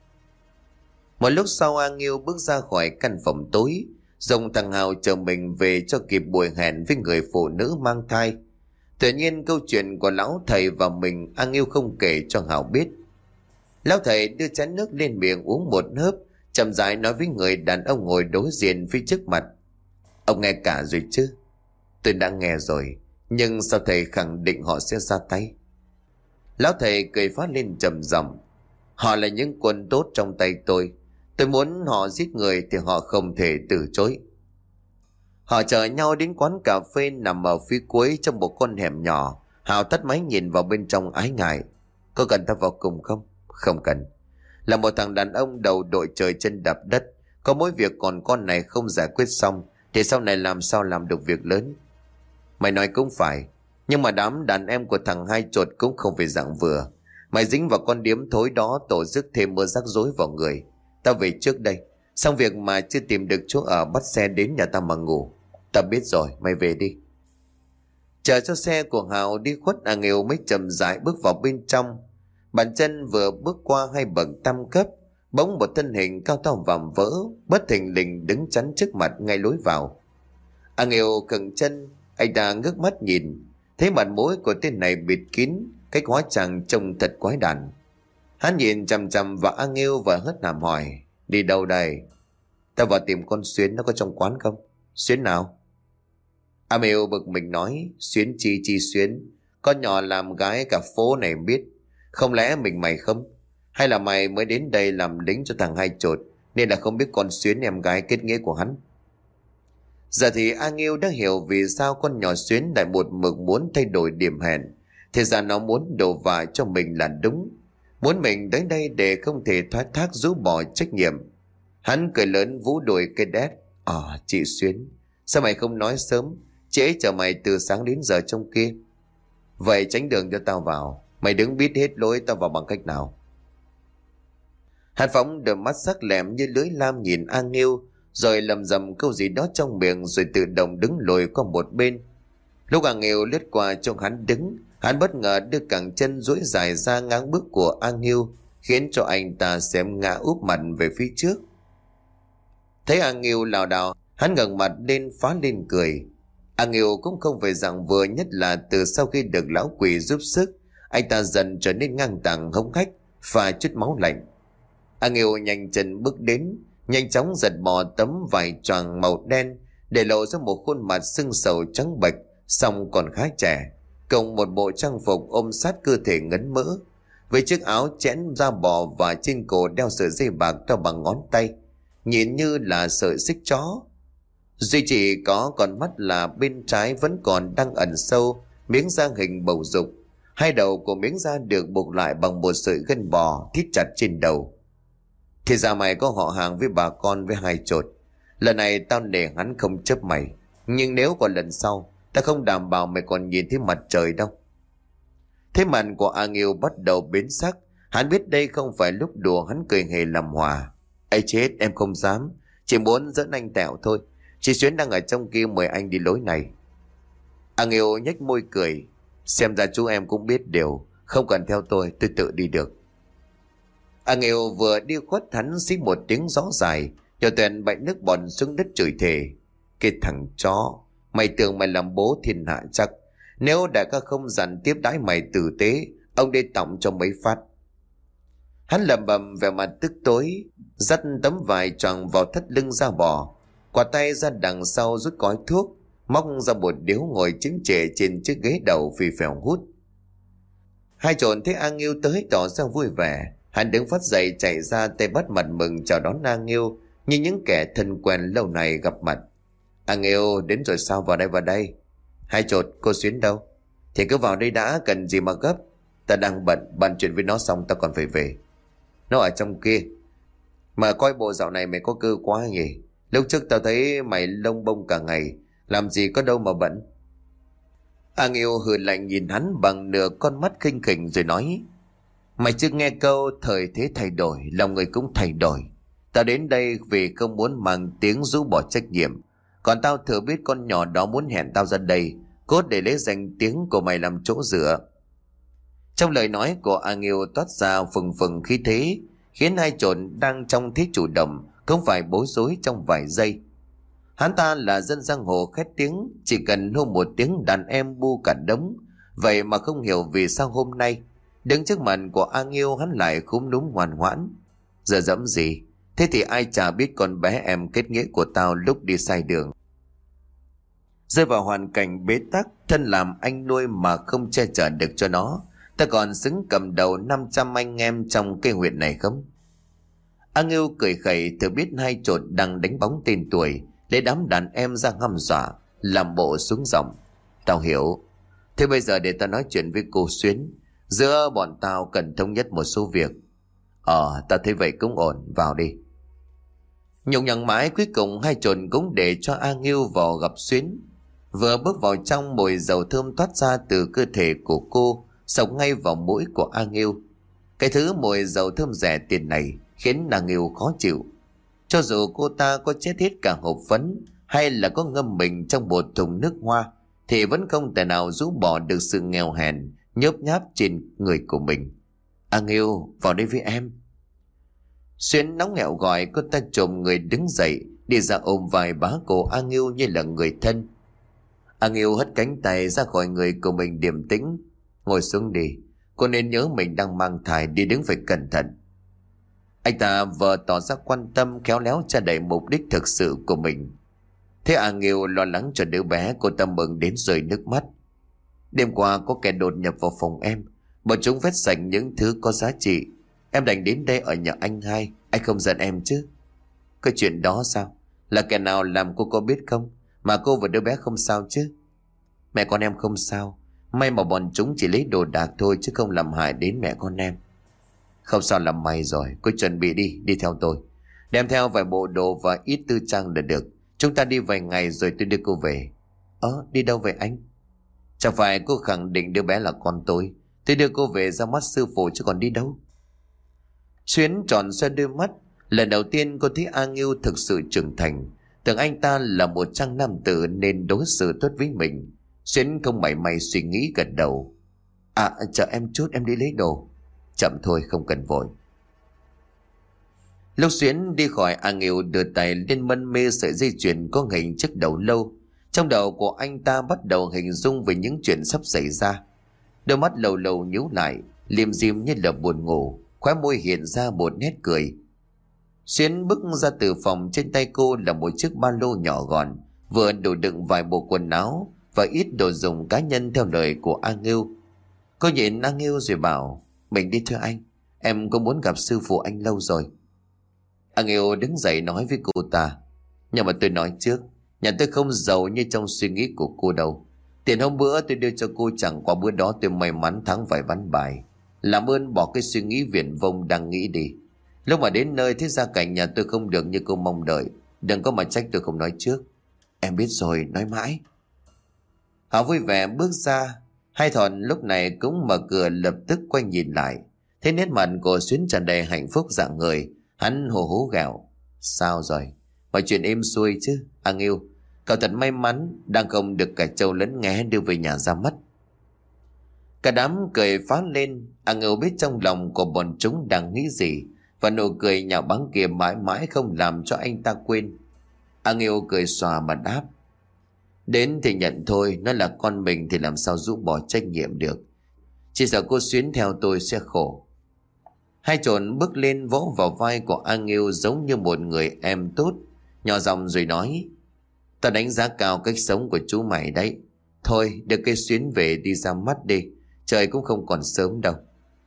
Một lúc sau, A Nghêu bước ra khỏi căn phòng tối, dùng thằng Hào chờ mình về cho kịp buổi hẹn với người phụ nữ mang thai. Tuy nhiên câu chuyện của lão thầy và mình A Nghêu không kể cho Hào biết. Lão thầy đưa chén nước lên miệng uống một hớp, chậm rãi nói với người đàn ông ngồi đối diện phía trước mặt: Ông nghe cả rồi chứ? Tôi đã nghe rồi, nhưng sao thầy khẳng định họ sẽ ra tay? Lão thầy cười phát lên trầm giọng: Họ là những quân tốt trong tay tôi. Tôi muốn họ giết người thì họ không thể từ chối. Họ chở nhau đến quán cà phê nằm ở phía cuối trong một con hẻm nhỏ. Hào tắt máy nhìn vào bên trong ái ngại: Có cần ta vào cùng không? Không cần. Là một thằng đàn ông đầu đội trời chân đạp đất, có mỗi việc còn con này không giải quyết xong thì sau này làm sao làm được việc lớn? Mày nói cũng phải, nhưng mà đám đàn em của thằng hai chuột cũng không phải dạng vừa. Mày dính vào con điếm thối đó, tổ chức thêm mưa rắc rối vào người. Tao về trước đây, xong việc mà chưa tìm được chỗ ở, bắt xe đến nhà tao mà ngủ. Tao biết rồi, mày về đi. Chờ cho xe của Hào đi khuất, A Nghêu mới chậm rãi bước vào bên trong. Bàn chân vừa bước qua hai bậc tam cấp, bỗng một thân hình cao to vạm vỡ bất thình lình đứng chắn trước mặt ngay lối vào. A Nghêu khựng chân, anh ta ngước mắt nhìn, thấy mặt mũi của tên này bịt kín, cách hóa trang trông thật quái đản. Hắn nhìn chằm chằm vào A Nghiêu và hớt hàm hỏi. Đi đâu đây? Tao vào tìm con Xuyến, nó có trong quán không? Xuyến nào? A Nghiêu bực mình nói. Xuyến chi chi Xuyến? Con nhỏ làm gái cả phố này biết. Không lẽ mình mày không? Hay là mày mới đến đây làm lính cho thằng Hai Chột nên là không biết con Xuyến em gái kết nghĩa của hắn? Giờ thì A Nghiêu đã hiểu vì sao con nhỏ Xuyến lại một mực muốn thay đổi điểm hẹn. Thì ra nó muốn đổ vạ cho mình là đúng. Muốn mình đến đây để không thể thoát thác rũ bỏ trách nhiệm. Hắn cười lớn vú đùi cây đét. À chị Xuyến, sao mày không nói sớm? Chị ấy chờ mày từ sáng đến giờ trong kia. Vậy tránh đường cho tao vào. Mày đứng biết hết lối tao vào bằng cách nào? Hắn phóng đôi mắt sắc lẹm như lưới lam nhìn A Nghiêu, rồi lầm rầm câu gì đó trong miệng, rồi tự động đứng lùi qua một bên. Lúc A Nghiêu lướt qua trông hắn đứng, hắn bất ngờ đưa cẳng chân duỗi dài ra ngang bước của A Nghiêu, khiến cho anh ta xem ngã úp mặt về phía trước. Thấy A Nghiêu lảo đảo, hắn ngẩng mặt lên phá lên cười. A Nghiêu cũng không phải dạng vừa, nhất là từ sau khi được lão quỷ giúp sức, anh ta dần trở nên ngang tàng hống hách và chút máu lạnh. A Nghiêu nhanh chân bước đến, nhanh chóng giật bỏ tấm vải choàng màu đen để lộ ra một khuôn mặt sưng sầu trắng bệch, song còn khá trẻ, cùng một bộ trang phục ôm sát cơ thể ngấn mỡ, với chiếc áo chẽn da bò và trên cổ đeo sợi dây bạc to bằng ngón tay, nhìn như là sợi xích chó. Duy chỉ có con mắt là bên trái vẫn còn đang ẩn sâu miếng da hình bầu dục. Hai đầu của miếng da được buộc lại bằng một sợi gân bò thít chặt trên đầu. Thì ra mày có họ hàng với bà con với Hai Chột. Lần này tao nể hắn không chấp mày, nhưng nếu còn lần sau, tao không đảm bảo mày còn nhìn thấy mặt trời đâu. Thế mặt của A Nghiêu bắt đầu biến sắc. Hắn biết đây không phải lúc đùa, hắn cười hề làm hòa. Ây chết, em không dám, chỉ muốn dẫn anh tẹo thôi. Chị Xuyến đang ở trong kia, mời anh đi lối này. A Nghiêu nhếch môi cười. Xem ra chú em cũng biết điều, không cần theo tôi, tôi tự đi được. A Nghiêu vừa đi khuất, hắn xí một tiếng rõ dài, cho Tuyền bậy nước bọt xuống đất chửi thề. Cái thằng chó, mày tưởng mày làm bố thiên hạ chắc? Nếu đại ca không dặn tiếp đãi mày tử tế, ông đi tỏng cho mấy phát. Hắn lẩm bẩm vẻ mặt tức tối, dắt tấm vải choàng vào thắt lưng da bò, quạt tay ra đằng sau rút gói thuốc, móc ra một điếu ngồi chứng trệ trên chiếc ghế đầu phì phèo hút. Hai Trộn thấy A Nghiêu tới tỏ ra vui vẻ. Hắn đứng phát dậy chạy ra, tay bắt mặt mừng chào đón A Nghiêu như những kẻ thân quen lâu ngày gặp mặt. A Nghiêu đến rồi sao? Vào đây, vào đây. Hai Chột, cô Xuyến đâu? Thì cứ vào đây đã, cần gì mà gấp. Ta đang bận, bàn chuyện với nó xong ta còn phải về. Nó ở trong kia. Mà coi bộ dạo này mày có cơ quá nhỉ. Lúc trước tao thấy mày lông bông cả ngày, làm gì có đâu mà bận. A Nghiêu hừ lạnh nhìn hắn bằng nửa con mắt khinh khỉnh rồi nói. Mày chưa nghe câu thời thế thay đổi, lòng người cũng thay đổi. Tao đến đây vì không muốn mang tiếng rũ bỏ trách nhiệm. Còn tao thừa biết con nhỏ đó muốn hẹn tao ra đây, cốt để lấy danh tiếng của mày làm chỗ dựa. Trong lời nói của A Nghiêu toát ra phừng phừng khí thế, khiến Hai Trộn đang trong thế chủ động không phải bối rối trong vài giây. Hắn ta là dân giang hồ khét tiếng, chỉ cần hô một tiếng đàn em bu cả đống. Vậy mà không hiểu vì sao hôm nay đứng trước mặt của A Nghiêu hắn lại khúm núm ngoan ngoãn. Giờ dẫm gì? Thế thì ai chả biết con bé em kết nghĩa của tao lúc đi sai đường. Rơi vào hoàn cảnh bế tắc, thân làm anh nuôi mà không che chở được cho nó, ta còn xứng cầm đầu năm trăm anh em trong cái huyện này không? A Nghiêu cười khẩy, thừa biết Hai Chột đang đánh bóng tên tuổi, lấy đám đàn em ra hăm dọa, làm bộ xuống giọng. Tao hiểu. Thế bây giờ để tao nói chuyện với cô Xuyến. Giữa bọn tao cần thống nhất một số việc. Ờ, tao thấy vậy cũng ổn, vào đi. Nhung nhằng mãi, cuối cùng Hai Chột cũng để cho A Nghiêu vào gặp Xuyến. Vừa bước vào trong, mùi dầu thơm toát ra từ cơ thể của cô, xộc ngay vào mũi của A Nghiêu. Cái thứ mùi dầu thơm rẻ tiền này khiến A Nghiêu khó chịu. Cho dù cô ta có chết hết cả hộp phấn hay là có ngâm mình trong một thùng nước hoa, thì vẫn không thể nào rũ bỏ được sự nghèo hèn nhớp nháp trên người của mình. A Nghiêu, vào đây với em. Xuyến nóng nghẹo gọi, cô ta chồm người đứng dậy, đi ra ôm vai bá cổ A Nghiêu như là người thân. A Nghiêu hất cánh tay ra khỏi người của mình, điềm tĩnh. Ngồi xuống đi, Cô nên nhớ mình đang mang thai, đi đứng phải cẩn thận. Anh ta vừa tỏ ra quan tâm, khéo léo che đậy mục đích thực sự của mình. Thế A Nghiêu lo lắng cho đứa bé, cô ta mừng đến rơi nước mắt. Đêm qua có kẻ đột nhập vào phòng em, bọn chúng vét sạch những thứ có giá trị. Em đành đến đây ở nhà anh hai. Anh không giận em chứ? Cái chuyện đó sao? Là kẻ nào làm cô có biết không? Mà cô và đứa bé không sao chứ? Mẹ con em không sao. May mà bọn chúng chỉ lấy đồ đạc thôi, chứ không làm hại đến mẹ con em. Không sao là may rồi. Cô chuẩn bị đi, đi theo tôi. Đem theo vài bộ đồ và ít tư trang là được. Chúng ta đi vài ngày rồi tôi đưa cô về. Ơ, đi đâu vậy anh? Chẳng phải cô khẳng định đứa bé là con tôi? Tôi đưa cô về ra mắt sư phụ chứ còn đi đâu. Xuyến tròn xoay đôi mắt. Lần đầu tiên cô thấy A Nghiêu thực sự trưởng thành. Tưởng anh ta là một trang nam tử nên đối xử tốt với mình. Xuyến không mảy may suy nghĩ, gật đầu. À, chờ em chút, em đi lấy đồ. Chậm thôi, không cần vội. Lúc Xuyến đi khỏi, A Nghiêu đưa tay lên mân mê sợi dây chuyền có hình chiếc đầu lâu. Trong đầu của anh ta bắt đầu hình dung về những chuyện sắp xảy ra. Đôi mắt lầu lầu nhíu lại, liêm diêm như là buồn ngủ, khóe môi hiện ra một nét cười. Xuyến bước ra từ phòng, trên tay cô là một chiếc ba lô nhỏ gọn, vừa đủ đựng vài bộ quần áo và ít đồ dùng cá nhân theo lời của A Nghiêu. Cô nhìn A Nghiêu rồi bảo, mình đi thưa anh, em có muốn gặp sư phụ anh lâu rồi. A Nghiêu đứng dậy nói với cô ta, nhưng mà tôi nói trước, nhà tôi không giàu như trong suy nghĩ của cô đâu. Tiền hôm bữa tôi đưa cho cô chẳng qua bữa đó tôi may mắn thắng vài ván bài. Làm ơn bỏ cái suy nghĩ viển vông đang nghĩ đi. Lúc mà đến nơi thấy gia cảnh nhà tôi không được như cô mong đợi, đừng có mà trách tôi không nói trước. Em biết rồi, nói mãi. Họ vui vẻ bước ra. Hai Thọn lúc này cũng mở cửa, lập tức quay nhìn lại, thấy nét mặt của Xuyến tràn đầy hạnh phúc rạng người. Hắn hồ hố gào, sao rồi? Mọi chuyện êm xuôi chứ? A Nghiêu, cậu thật may mắn, đang không được cả trâu lẫn nghé đưa về nhà ra mắt. Cả đám cười phá lên. A Nghiêu biết trong lòng của bọn chúng đang nghĩ gì, và nụ cười nhạo báng kia mãi mãi không làm cho anh ta quên. A Nghiêu cười xòa mà đáp, đến thì nhận thôi, nó là con mình thì làm sao rũ bỏ trách nhiệm được. Chỉ sợ cô Xuyến theo tôi sẽ khổ. Hai Trộn bước lên vỗ vào vai của A Nghiêu giống như một người em tốt, nhỏ giọng rồi nói, tao đánh giá cao cách sống của chú mày đấy. Thôi đưa cây Xuyến về đi ra mắt đi, trời cũng không còn sớm đâu.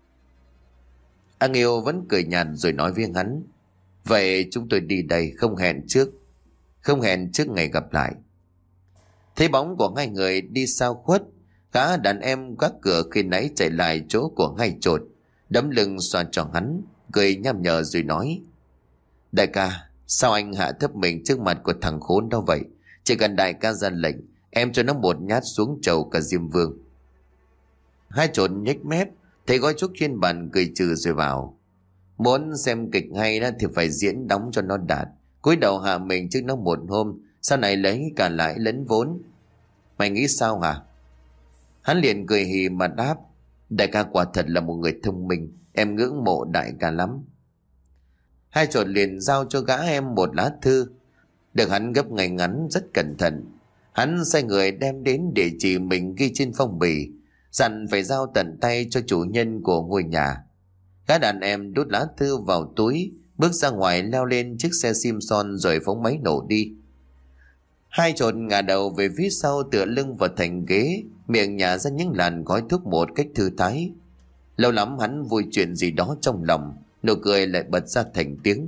A Nghiêu vẫn cười nhạt rồi nói với hắn, vậy chúng tôi đi đây, không hẹn trước Không hẹn trước ngày gặp lại. Thấy bóng của hai người đi sao khuất, gã đàn em gác cửa khi nãy chạy lại chỗ của Hai Trột, đấm lưng xoa cho hắn, cười nham nhở rồi nói, đại ca, sao anh hạ thấp mình trước mặt của thằng khốn đó vậy? Chỉ cần đại ca ra lệnh, em cho nó một nhát xuống chầu cả Diêm Vương. Hai Trột nhếch mép, thấy gói thuốc trên bàn cười trừ rồi bảo, muốn xem kịch hay đó thì phải diễn đóng cho nó đạt, cúi đầu hạ mình trước nó một hôm, sau này lấy cả lãi lẫn vốn. Mày nghĩ sao hả? Hắn liền cười hì mà đáp, đại ca quả thật là một người thông minh, em ngưỡng mộ đại ca lắm. Hai Trột liền giao cho gã em một lá thư, được hắn gấp ngay ngắn rất cẩn thận. Hắn sai người đem đến địa chỉ mình ghi trên phong bì, dặn phải giao tận tay cho chủ nhân của ngôi nhà. Gã đàn em đút lá thư vào túi, bước ra ngoài leo lên chiếc xe Simpson rồi phóng máy nổ đi. Hai Trột ngả đầu về phía sau, tựa lưng vào thành ghế, miệng nhả ra những làn gói thuốc một cách thư thái. Lâu lắm hắn vui chuyện gì đó trong lòng, nụ cười lại bật ra thành tiếng.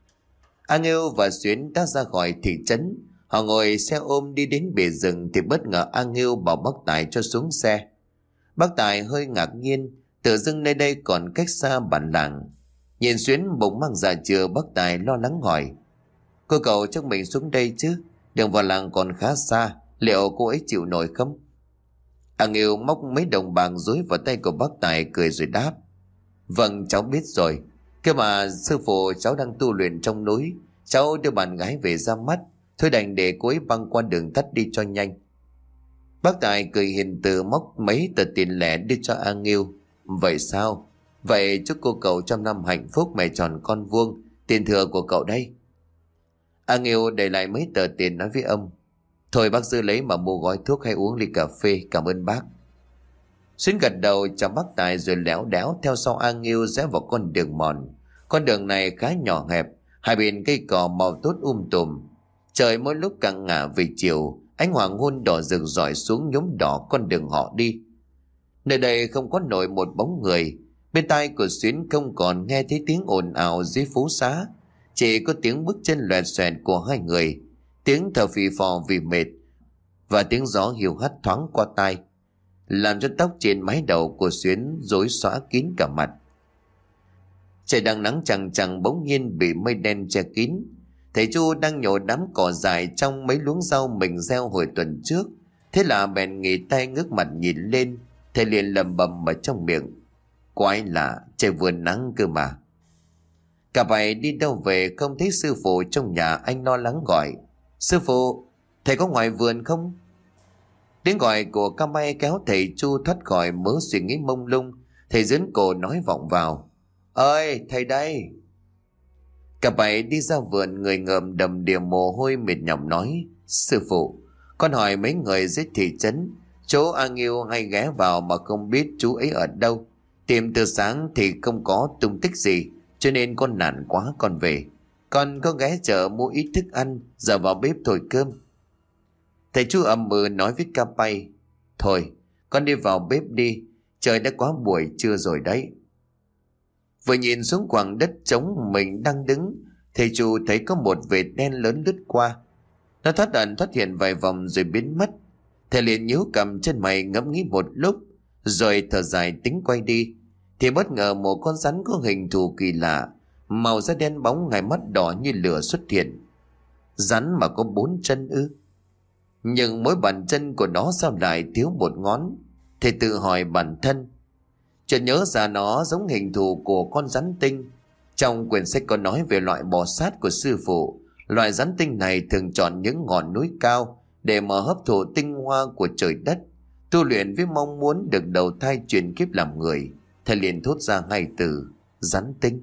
A Nghiêu và Xuyến đã ra khỏi thị trấn. Họ ngồi xe ôm đi đến bìa rừng thì bất ngờ A Nghiêu bảo bác Tài cho xuống xe. Bác Tài hơi ngạc nhiên, tự dưng nơi đây còn cách xa bản làng. Nhìn Xuyến bụng mang dạ chừa, bác Tài lo lắng hỏi, cô cậu chắc mình xuống đây chứ? Đường vào làng còn khá xa, liệu cô ấy chịu nổi không? A Nghiêu móc mấy đồng bạc dối vào tay của bác Tài, cười rồi đáp, vâng cháu biết rồi. Cơ mà sư phụ cháu đang tu luyện trong núi, cháu đưa bạn gái về ra mắt, thôi đành để cô ấy băng qua đường tắt đi cho nhanh. Bác Tài cười hiền từ móc mấy tờ tiền lẻ đưa cho A Nghiêu. Vậy sao? Vậy chúc cô cậu trăm năm hạnh phúc, mẹ tròn con vuông, tiền thừa của cậu đây. A Nghiêu để lại mấy tờ tiền nói với ông, thôi bác Dư lấy mà mua gói thuốc hay uống ly cà phê, cảm ơn bác. Xuyến gật đầu chào bác Tài rồi léo đéo theo sau A Nghiêu rẽ vào con đường mòn. Con đường này khá nhỏ hẹp, hai bên cây cỏ màu tốt um tùm. Trời mỗi lúc càng ngả về chiều, ánh hoàng hôn đỏ rực rọi xuống nhuốm đỏ con đường họ đi. Nơi đây không có nổi một bóng người. Bên tai của Xuyến không còn nghe thấy tiếng ồn ào dưới phố xá, chỉ có tiếng bước chân loẹt xoẹt của hai người, tiếng thở phì phò vì mệt, và tiếng gió hiu hắt thoáng qua tai, làm cho tóc trên mái đầu của Xuyến rối xõa kín cả mặt. Trời đang nắng chằng chằng bỗng nhiên bị mây đen che kín. Thầy Chu đang nhổ đám cỏ dài trong mấy luống rau mình gieo hồi tuần trước, thế là bèn nghỉ tay ngước mặt nhìn lên. Thầy liền lẩm bẩm ở trong miệng: quái lạ, trời vừa nắng cơ mà. Cả bảy đi đâu về không thấy sư phụ trong nhà, anh lo lắng gọi: sư phụ, thầy có ngoài vườn không? Tiếng gọi của ca may kéo thầy Chu thoát khỏi mớ suy nghĩ mông lung. Thầy dướn cổ nói vọng vào: ơi, thầy đây. Cả bảy đi ra vườn, người ngợm đầm đìa mồ hôi mệt nhọc nói: sư phụ, con hỏi mấy người dưới thị trấn, chỗ A Nghiêu hay ghé vào mà không biết chú ấy ở đâu. Tìm từ sáng thì không có tung tích gì, cho nên con nản quá con về. Con có ghé chợ mua ít thức ăn, giờ vào bếp thổi cơm. Thầy Chu ậm ừ nói với ca pay: thôi, con đi vào bếp đi, trời đã quá buổi trưa rồi đấy. Vừa nhìn xuống khoảng đất trống mình đang đứng, thầy Chu thấy có một vệt đen lớn lướt qua. Nó thoát ẩn thoát hiện vài vòng rồi biến mất. Thầy liền nhíu cằm chân mày ngẫm nghĩ một lúc, rồi thở dài tính quay đi, thì bất ngờ một con rắn có hình thù kỳ lạ, màu da đen bóng, hai mắt đỏ như lửa xuất hiện. Rắn mà có bốn chân ư? Nhưng mỗi bàn chân của nó sao lại thiếu một ngón? Thầy tự hỏi bản thân, chợt nhớ ra nó giống hình thù của con rắn tinh. Trong quyển sách có nói về loại bò sát của sư phụ. Loại rắn tinh này thường chọn những ngọn núi cao để mà hấp thụ tinh hoa của trời đất, tu luyện với mong muốn được đầu thai chuyển kiếp làm người. Thầy liền thốt ra hai từ: rắn tinh.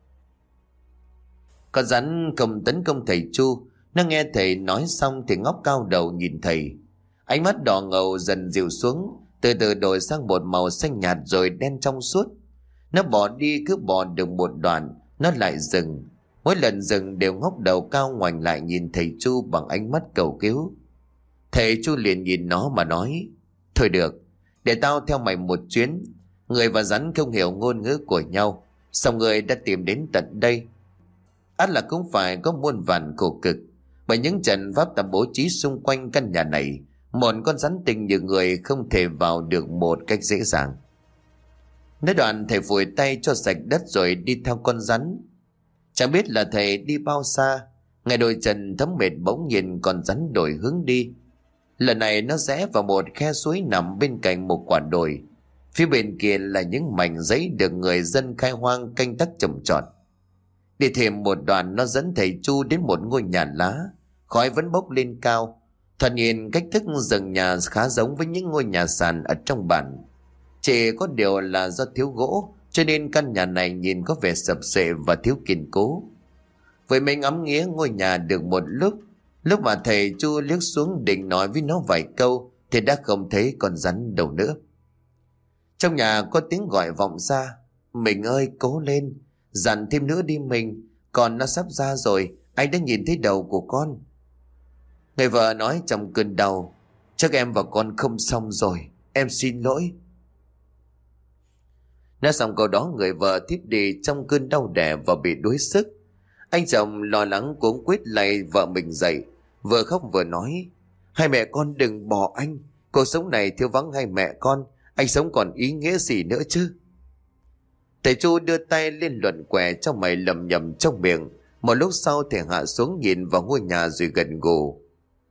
Con rắn không tấn công thầy Chu. Nó nghe thầy nói xong thì ngóc cao đầu nhìn thầy. Ánh mắt đỏ ngầu dần dịu xuống, từ từ đổi sang một màu xanh nhạt rồi đen trong suốt. Nó bỏ đi, cứ bỏ được một đoạn nó lại dừng. Mỗi lần dừng đều ngóc đầu cao ngoảnh lại nhìn thầy Chu bằng ánh mắt cầu cứu. Thầy Chu liền nhìn nó mà nói: thôi được, để tao theo mày một chuyến. Người và rắn không hiểu ngôn ngữ của nhau, song người đã tìm đến tận đây, ắt là cũng phải có muôn vàn khổ cực. Bởi những trận pháp ta bố trí xung quanh căn nhà này, một con rắn tinh như người không thể vào được một cách dễ dàng. Nói đoạn thầy phủi tay cho sạch đất rồi đi theo con rắn. Chẳng biết là thầy đi bao xa, ngay đôi chân thấm mệt bỗng nhiên con rắn đổi hướng đi. Lần này nó rẽ vào một khe suối nằm bên cạnh một quả đồi. Phía bên kia là những mảnh giấy được người dân khai hoang canh tác trồng trọt. Đi thêm một đoạn nó dẫn thầy Chu đến một ngôi nhà lá, khói vẫn bốc lên cao. Thoạt nhìn cách thức dựng nhà khá giống với những ngôi nhà sàn ở trong bản. Chỉ có điều là do thiếu gỗ, cho nên căn nhà này nhìn có vẻ sập xệ và thiếu kiên cố. Vậy mình ngắm nghía ngôi nhà được một lúc, lúc mà thầy Chu liếc xuống định nói với nó vài câu thì đã không thấy con rắn đâu nữa. Trong nhà có tiếng gọi vọng ra: mình ơi, cố lên, dặn thêm nữa đi mình, con nó sắp ra rồi, anh đã nhìn thấy đầu của con. Người vợ nói trong cơn đau: chắc em và con không xong rồi, em xin lỗi. Nói xong câu đó, người vợ thiếp đi trong cơn đau đẻ và bị đuối sức. Anh chồng lo lắng cuống quýt lay vợ mình dậy, vừa khóc vừa nói: hai mẹ con đừng bỏ anh, cuộc sống này thiếu vắng hai mẹ con, anh sống còn ý nghĩa gì nữa chứ. Thầy Chu đưa tay lên luận quẻ cho mày lầm nhầm trong miệng. Một lúc sau thầy hạ xuống nhìn vào ngôi nhà rồi gật gù.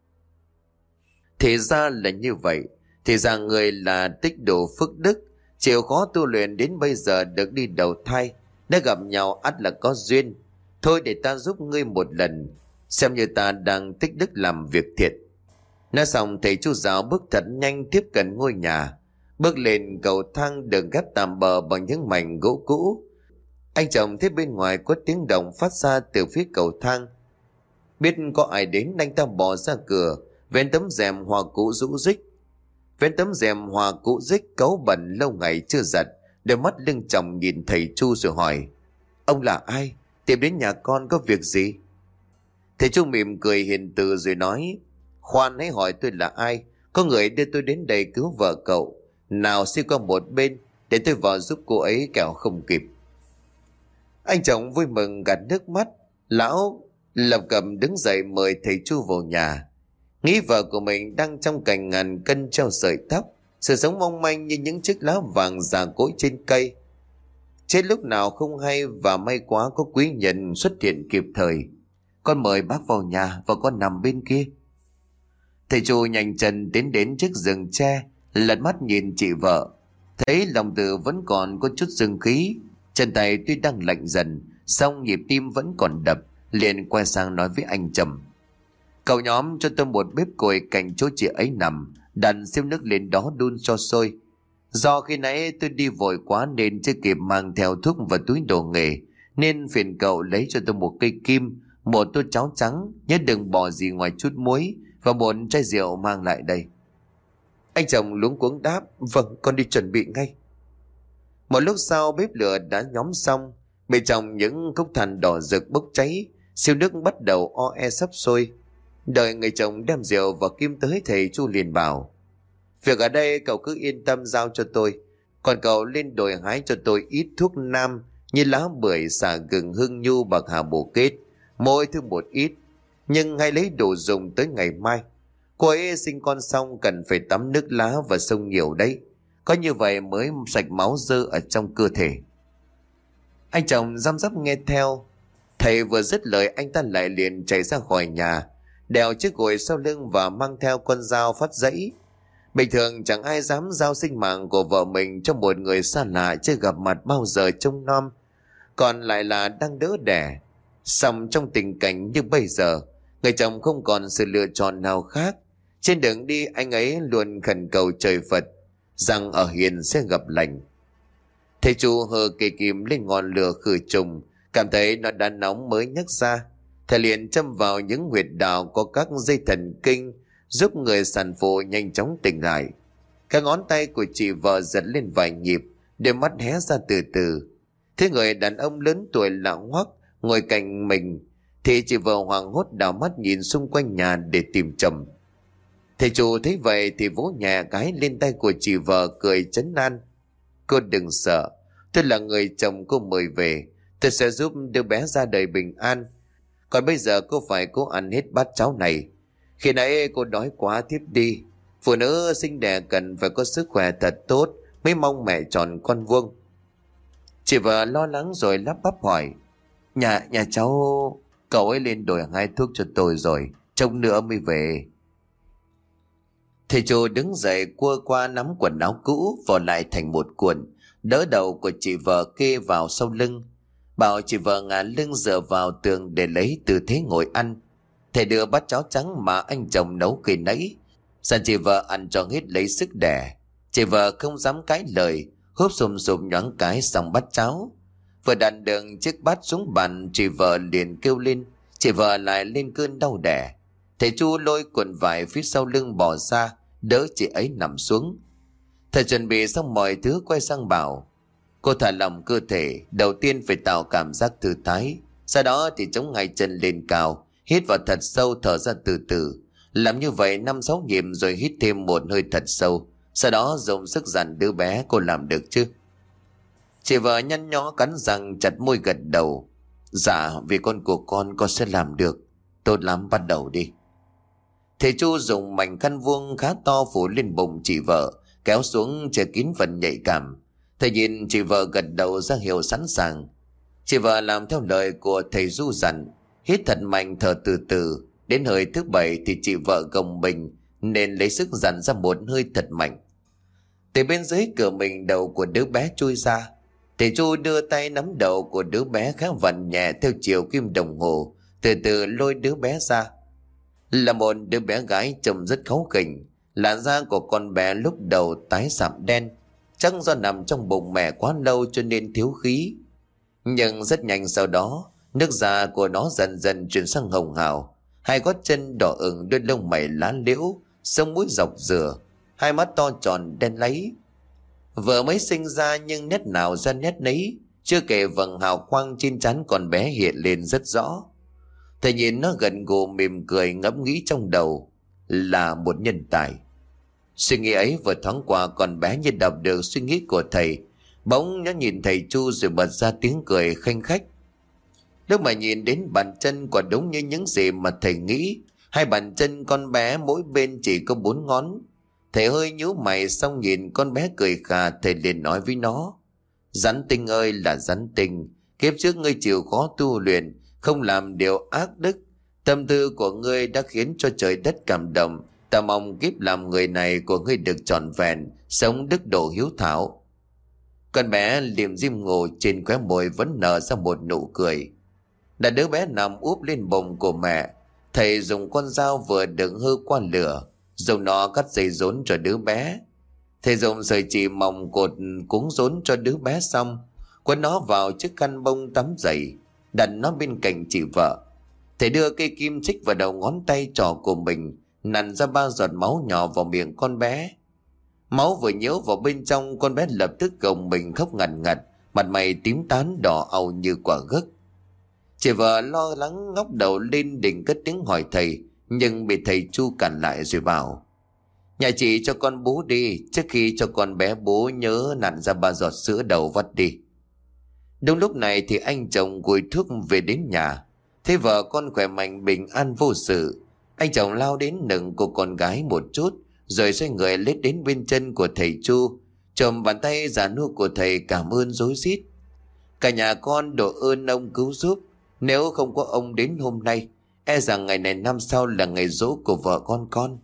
Thì ra là như vậy. Thì ra người là tích đủ phước đức, chịu khó tu luyện đến bây giờ được đi đầu thai. Đã gặp nhau ắt là có duyên. Thôi để ta giúp ngươi một lần, xem như ta đang tích đức làm việc thiện. Nói xong thầy Chu giáo bước thật nhanh tiếp cận ngôi nhà. Bước lên cầu thang được ghép tạm bờ bằng những mảnh gỗ cũ. Anh chồng thấy bên ngoài có tiếng động phát ra từ phía cầu thang. Biết có ai đến, anh ta bỏ ra cửa, vén tấm rèm hoa cũ rũ rích. Vén tấm rèm hoa cũ rích cáu bẩn lâu ngày chưa giặt, đôi mắt lưng chồng nhìn thầy Chu rồi hỏi: Ông là ai? Tìm đến nhà con có việc gì? Thầy Chu mỉm cười hiền từ rồi nói: Khoan, hãy hỏi tôi là ai. Có người đưa tôi đến đây cứu vợ cậu. Nào xin qua một bên để tôi vào giúp cô ấy kẻo không kịp. Anh chồng vui mừng gạt nước mắt. Lão lập cập đứng dậy mời thầy Chu vào nhà. Nghĩ vợ của mình đang trong cảnh ngàn cân treo sợi tóc, sự sống mong manh như những chiếc lá vàng già cỗi trên cây. Chết lúc nào không hay, và may quá có quý nhân xuất hiện kịp thời. Con mời bác vào nhà và con nằm bên kia. Thầy Chu nhanh chân tiến đến trước giường tre, lật mắt nhìn chị vợ. Thấy lòng Từ vẫn còn có chút dương khí, chân tay tuy đang lạnh dần, song nhịp tim vẫn còn đập. Liền quay sang nói với anh Trầm: Cậu nhóm cho tôi một bếp củi cạnh chỗ chị ấy nằm, đặt xếp nước lên đó đun cho sôi. Do khi nãy tôi đi vội quá nên chưa kịp mang theo thuốc và túi đồ nghề, nên phiền cậu lấy cho tôi một cây kim, một tô cháo trắng, nhớ đừng bỏ gì ngoài chút muối, và một chai rượu mang lại đây. Anh chồng luống cuống đáp: Vâng, con đi chuẩn bị ngay. Một lúc sau bếp lửa đã nhóm xong, bên trong những cốc than đỏ rực bốc cháy, siêu nước bắt đầu o e sắp sôi. Đợi người chồng đem rượu và kim tới, thầy Chu liền bảo: Việc ở đây cậu cứ yên tâm giao cho tôi. Còn cậu lên đồi hái cho tôi ít thuốc nam như lá bưởi, xả gừng, hương nhu, bạc hà, bồ kết, mỗi thứ một ít. Nhưng hãy lấy đồ dùng tới ngày mai. Cô ấy sinh con xong cần phải tắm nước lá và sông nhiều đấy. Có như vậy mới sạch máu dơ ở trong cơ thể. Anh chồng răm rắp nghe theo. Thầy vừa dứt lời, anh ta lại liền chạy ra khỏi nhà, đèo chiếc gối sau lưng và mang theo con dao phát dãy. Bình thường chẳng ai dám giao sinh mạng của vợ mình cho một người xa lạ chưa gặp mặt bao giờ trông nom, còn lại là đang đỡ đẻ. Song trong tình cảnh như bây giờ, người chồng không còn sự lựa chọn nào khác. Trên đường đi, anh ấy luôn khẩn cầu trời Phật rằng ở hiền sẽ gặp lành. Thầy Chu hơ cây kim lên ngọn lửa khử trùng, cảm thấy nó đã nóng mới nhấc ra. Thầy liền châm vào những huyệt đạo có các dây thần kinh, giúp người sản phụ nhanh chóng tỉnh lại. Các ngón tay của chị vợ giật lên vài nhịp, đôi mắt hé ra từ từ. Thế người đàn ông lớn tuổi lạ hoắc ngồi cạnh mình, thì chị vợ hoảng hốt đảo mắt nhìn xung quanh nhà để tìm chồng. Thầy Chu thấy vậy thì vỗ nhẹ cái lên tay của chị vợ, cười trấn an: Cô đừng sợ, tôi là người chồng cô mời về, tôi sẽ giúp đứa bé ra đời bình an. Còn bây giờ cô phải cố ăn hết bát cháo này. Khi nãy cô đói quá thiếp đi. Phụ nữ sinh đẻ cần phải có sức khỏe thật tốt mới mong mẹ tròn con vuông. Chị vợ lo lắng rồi lắp bắp hỏi: Nhà nhà cháu, cậu ấy lên đồi hái thuốc cho tôi rồi, trông nữa mới về. Thầy Chu đứng dậy cua qua nắm quần áo cũ vò lại thành một cuộn, đỡ đầu của chị vợ kê vào sau lưng, bảo chị vợ ngả lưng dựa vào tường để lấy tư thế ngồi ăn. Thầy đưa bát cháo trắng mà anh chồng nấu khi nãy, dặn chị vợ ăn cho hết lấy sức đẻ. Chị vợ không dám cãi lời, húp sùm sùm nhoáng cái xong bát cháo. Vừa đặt được chiếc bát xuống bàn, chị vợ liền kêu lên. Chị vợ lại lên cơn đau đẻ. Thầy Chu lôi cuộn vải phía sau lưng bỏ ra, đỡ chị ấy nằm xuống. Thầy chuẩn bị xong mọi thứ, quay sang bảo: Cô thả lỏng cơ thể, đầu tiên phải tạo cảm giác thư thái, sau đó thì chống hai chân lên cao, hít vào thật sâu, thở ra từ từ. Làm như vậy năm sáu nhịp rồi hít thêm một hơi thật sâu, sau đó dùng sức dặn đứa bé. Cô làm được chứ? Chị vợ nhăn nhó cắn răng chặt môi gật đầu: Dạ, vì con của con con sẽ làm được. Tốt lắm, bắt đầu đi. Thầy Chu dùng mảnh khăn vuông khá to phủ lên bụng chị vợ, kéo xuống che kín phần nhạy cảm. Thầy nhìn chị vợ gật đầu ra hiệu sẵn sàng. Chị vợ làm theo lời của thầy Du dặn, hít thật mạnh, thở từ từ. Đến hơi thứ bảy thì chị vợ gồng mình nên lấy sức dặn ra một hơi thật mạnh. Từ bên dưới cửa mình đầu của đứa bé chui ra. Thầy Chu đưa tay nắm đầu của đứa bé khá vặn nhẹ theo chiều kim đồng hồ, từ từ lôi đứa bé ra. Là một đứa bé gái trông rất kháu khỉnh. Làn da của con bé lúc đầu tái sạm đen, chắc do nằm trong bụng mẹ quá lâu cho nên thiếu khí. Nhưng rất nhanh sau đó, nước da của nó dần dần chuyển sang hồng hào, hai gót chân đỏ ửng, đôi lông mày lá liễu, sống mũi dọc dừa. hai mắt to tròn đen láy. Vừa mới sinh ra nhưng nét nào ra nét nấy, chưa kể vầng hào quang trên trán con bé hiện lên rất rõ. Thầy nhìn nó gần gù mỉm cười, ngẫm nghĩ trong đầu là một nhân tài. Suy nghĩ ấy vừa thoáng qua, con bé như đọc được suy nghĩ của thầy. Bỗng nó nhìn thầy Chu rồi bật ra tiếng cười khanh khách. Lúc mà nhìn đến bàn chân quả đúng như những gì mà thầy nghĩ. Hai bàn chân con bé mỗi bên chỉ có bốn ngón. Thầy hơi nhíu mày xong nhìn con bé cười khà, thầy liền nói với nó: Rắn tinh ơi là rắn tinh, kiếp trước ngươi chịu khó tu luyện, không làm điều ác đức. Tâm tư của ngươi đã khiến cho trời đất cảm động. Ta mong kiếp làm người này của ngươi được trọn vẹn, sống đức độ hiếu thảo. Con bé liềm diêm ngủ, trên khóe môi vẫn nở ra một nụ cười. Đã đứa bé nằm úp lên bụng của mẹ. Thầy dùng con dao vừa đựng hơ qua lửa, dùng nó cắt dây rốn cho đứa bé. Thầy dùng sợi chỉ mỏng cột cuống rốn cho đứa bé xong, quấn nó vào chiếc khăn bông tắm dày, đặt nó bên cạnh chị vợ. Thầy đưa cây kim chích vào đầu ngón tay trỏ của mình, nặn ra ba giọt máu nhỏ vào miệng con bé. Máu vừa nhiễu vào bên trong, con bé lập tức gồng mình khóc ngặt ngặt, mặt mày tím tán đỏ au như quả gấc. Chị vợ lo lắng ngóc đầu lên định cất tiếng hỏi thầy, nhưng bị thầy Chu cản lại rồi bảo: Nhà chị cho con bú đi, trước khi cho con bé bú nhớ nặn ra ba giọt sữa đầu vắt đi. Đúng lúc này thì anh chồng gùi thuốc về đến nhà. Thấy vợ con khỏe mạnh bình an vô sự, anh chồng lao đến nựng của con gái một chút, rồi xoay người lết đến bên chân của thầy Chu, chồm bàn tay già nua của thầy cảm ơn rối rít. Cả nhà con độ ơn ông cứu giúp, nếu không có ông đến hôm nay, e rằng ngày này năm sau là ngày giỗ của vợ con con.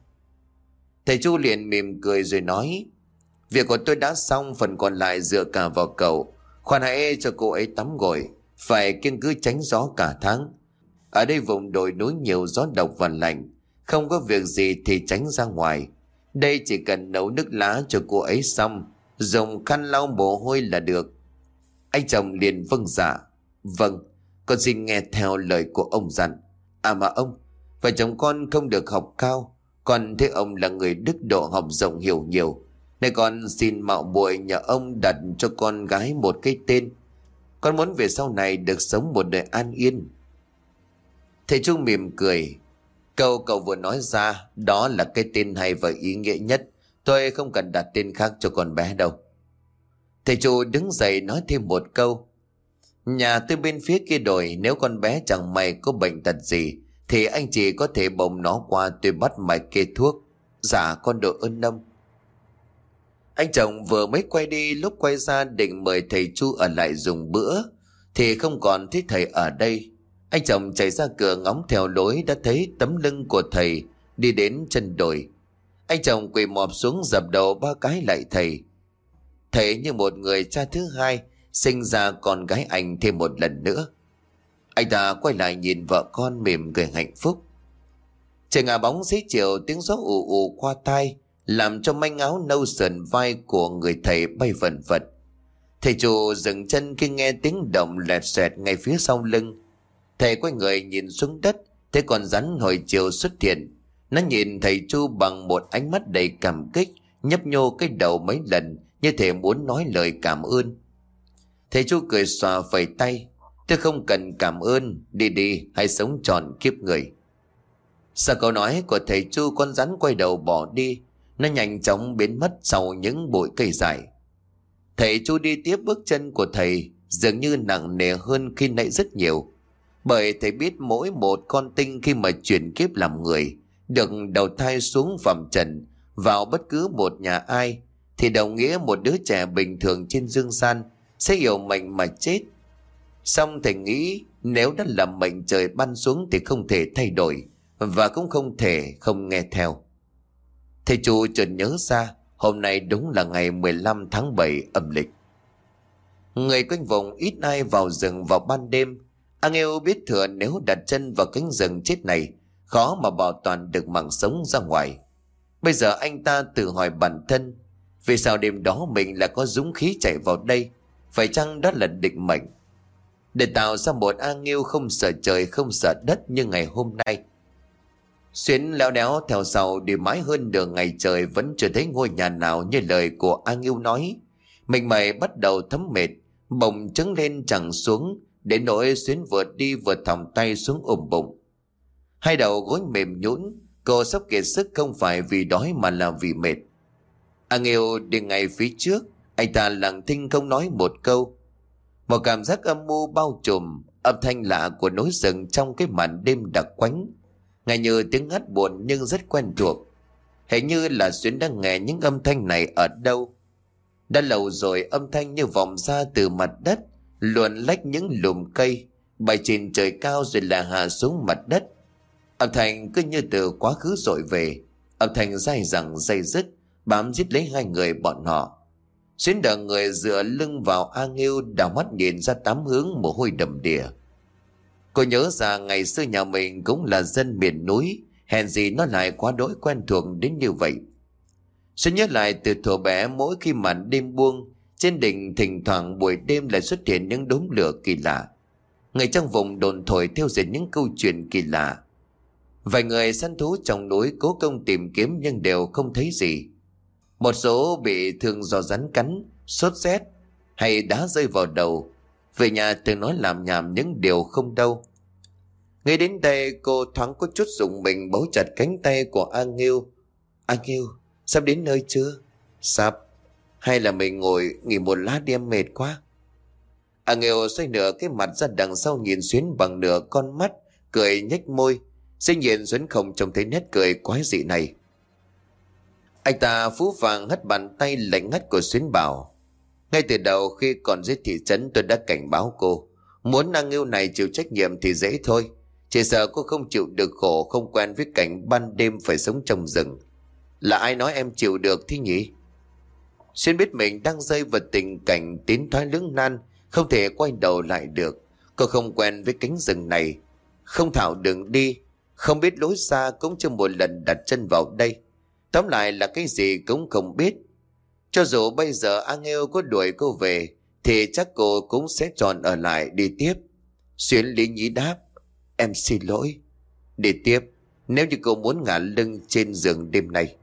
Thầy Chu liền mỉm cười rồi nói: Việc của tôi đã xong, phần còn lại dựa cả vào cậu. Khoan hãy cho cô ấy tắm gội, phải kiêng cứ tránh gió cả tháng. Ở đây vùng đồi núi nhiều gió độc và lạnh, không có việc gì thì tránh ra ngoài. Đây chỉ cần nấu nước lá cho cô ấy xong, dùng khăn lau mồ hôi là được. Anh chồng liền vâng dạ: Vâng, con xin nghe theo lời của ông dặn. À mà ông, vợ chồng con không được học cao, con thấy ông là người đức độ học rộng hiểu nhiều, nên con xin mạo muội nhờ ông đặt cho con gái một cái tên. Con muốn về sau này được sống một đời an yên. Thầy Trung mỉm cười: Câu cậu vừa nói ra đó là cái tên hay và ý nghĩa nhất. Tôi không cần đặt tên khác cho con bé đâu. Thầy Chu đứng dậy nói thêm một câu: Nhà tôi bên phía kia đồi, nếu con bé chẳng may có bệnh tật gì thì anh chỉ có thể bồng nó qua tôi bắt mạch kê thuốc. Dạ con độ ơn ông. Anh chồng vừa mới quay đi, lúc quay ra định mời thầy Chu ở lại dùng bữa thì không còn thấy thầy ở đây. Anh chồng chạy ra cửa ngóng theo lối, đã thấy tấm lưng của thầy đi đến chân đồi. Anh chồng quỳ mọp xuống dập đầu ba cái lại thầy. Thầy như một người cha thứ hai sinh ra con gái anh thêm một lần nữa. Anh ta quay lại nhìn vợ con mỉm cười hạnh phúc. Trời ngả bóng xế chiều, tiếng gió ù ù qua tai làm cho manh áo nâu sườn vai của người thầy bay vần vật. Thầy Chu dừng chân khi nghe tiếng động lẹt xẹt ngay phía sau lưng. Thầy quay người nhìn xuống đất, thấy con rắn hồi chiều xuất hiện. Nó nhìn thầy Chu bằng một ánh mắt đầy cảm kích, nhấp nhô cái đầu mấy lần như thể muốn nói lời cảm ơn. Thầy Chu cười xòa phẩy tay: Tôi không cần cảm ơn, đi đi, hãy sống trọn kiếp người. Sau câu nói của thầy Chu, con rắn quay đầu bỏ đi. Nó nhanh chóng biến mất sau những bụi cây dài. Thầy Chu đi tiếp, bước chân của thầy dường như nặng nề hơn khi nãy rất nhiều. Bởi thầy biết mỗi một con tinh khi mà chuyển kiếp làm người, được đầu thai xuống phàm trần vào bất cứ một nhà ai, thì đồng nghĩa một đứa trẻ bình thường trên dương gian sẽ hiểu mệnh mà chết. Xong thầy nghĩ nếu đã là mệnh trời ban xuống thì không thể thay đổi, và cũng không thể không nghe theo. Thầy Chu chợt nhớ ra hôm nay đúng là ngày mười lăm tháng bảy âm lịch. Người quanh vùng ít ai vào rừng vào ban đêm. Ang yêu biết thừa nếu đặt chân vào cánh rừng chết này, khó mà bảo toàn được mạng sống ra ngoài. Bây giờ anh ta tự hỏi bản thân, vì sao đêm đó mình lại có dũng khí chạy vào đây? Phải chăng đó là định mệnh? Để tạo ra một Ang yêu không sợ trời không sợ đất như ngày hôm nay. Xuyến léo đéo theo sau đi mãi hơn nửa ngày trời vẫn chưa thấy ngôi nhà nào như lời của A Nghiêu nói. Mình mày bắt đầu thấm mệt, bỗng trứng lên chẳng xuống, đến nỗi Xuyến vừa đi vừa thòng tay xuống ôm bụng. Hai đầu gối mềm nhũn, cô sắp kiệt sức không phải vì đói mà là vì mệt. A Nghiêu đi ngay phía trước, anh ta lặng thinh không nói một câu. Một cảm giác âm mưu bao trùm, âm thanh lạ của núi rừng trong cái màn đêm đặc quánh, nghe như tiếng hát buồn nhưng rất quen thuộc. Hình như là Xuyến đang nghe những âm thanh này ở đâu. Đã lâu rồi âm thanh như vọng ra từ mặt đất, luồn lách những lùm cây, bay trên trời cao rồi là hạ xuống mặt đất. Âm thanh cứ như từ quá khứ dội về, âm thanh dai dẳng dây dứt, bám giết lấy hai người bọn họ. Xuyến đỡ người dựa lưng vào A Nghiêu, đảo mắt nhìn ra tám hướng, mồ hôi đầm đìa. Cô nhớ ra ngày xưa nhà mình cũng là dân miền núi, hèn gì nó lại quá đỗi quen thuộc đến như vậy. Xuyến nhớ lại từ thuở bé, mỗi khi màn đêm buông, trên đỉnh thỉnh thoảng buổi đêm lại xuất hiện những đốm lửa kỳ lạ. Người trong vùng đồn thổi theo dệt những câu chuyện kỳ lạ. Vài người săn thú trong núi cố công tìm kiếm nhưng đều không thấy gì. Một số bị thương do rắn cắn, sốt rét hay đá rơi vào đầu, về nhà từng nói làm nhảm những điều không đâu. Ngay đến đây cô thoáng có chút rùng mình, bấu chặt cánh tay của A Nghiêu. A Nghiêu, sắp đến nơi chưa? Sắp. Hay là mình ngồi nghỉ một lát đi, em mệt quá. A Nghiêu xoay nửa cái mặt ra đằng sau nhìn Xuyến bằng nửa con mắt, cười nhếch môi. Dĩ nhiên Xuyến không trông thấy nét cười quái dị này. Anh ta phú vàng hất bàn tay lạnh ngắt của Xuyến bảo: ngay từ đầu khi còn dưới thị trấn tôi đã cảnh báo cô, muốn A Nghiêu này chịu trách nhiệm thì dễ thôi, chỉ sợ cô không chịu được khổ, không quen với cảnh ban đêm phải sống trong rừng. Là ai nói em chịu được thế nhỉ? Xuyến biết mình đang rơi vào tình cảnh tiến thoái lưỡng nan, không thể quay đầu lại được. Cô không quen với cánh rừng này, không thạo đường đi, không biết lối xa, cũng chưa một lần đặt chân vào đây. Tóm lại là cái gì cũng không biết. Cho dù bây giờ A Nghiêu có đuổi cô về thì chắc cô cũng sẽ chọn ở lại đi tiếp. Xuyến lý nhí đáp: em xin lỗi. Đi tiếp, nếu như cô muốn ngả lưng trên giường đêm nay.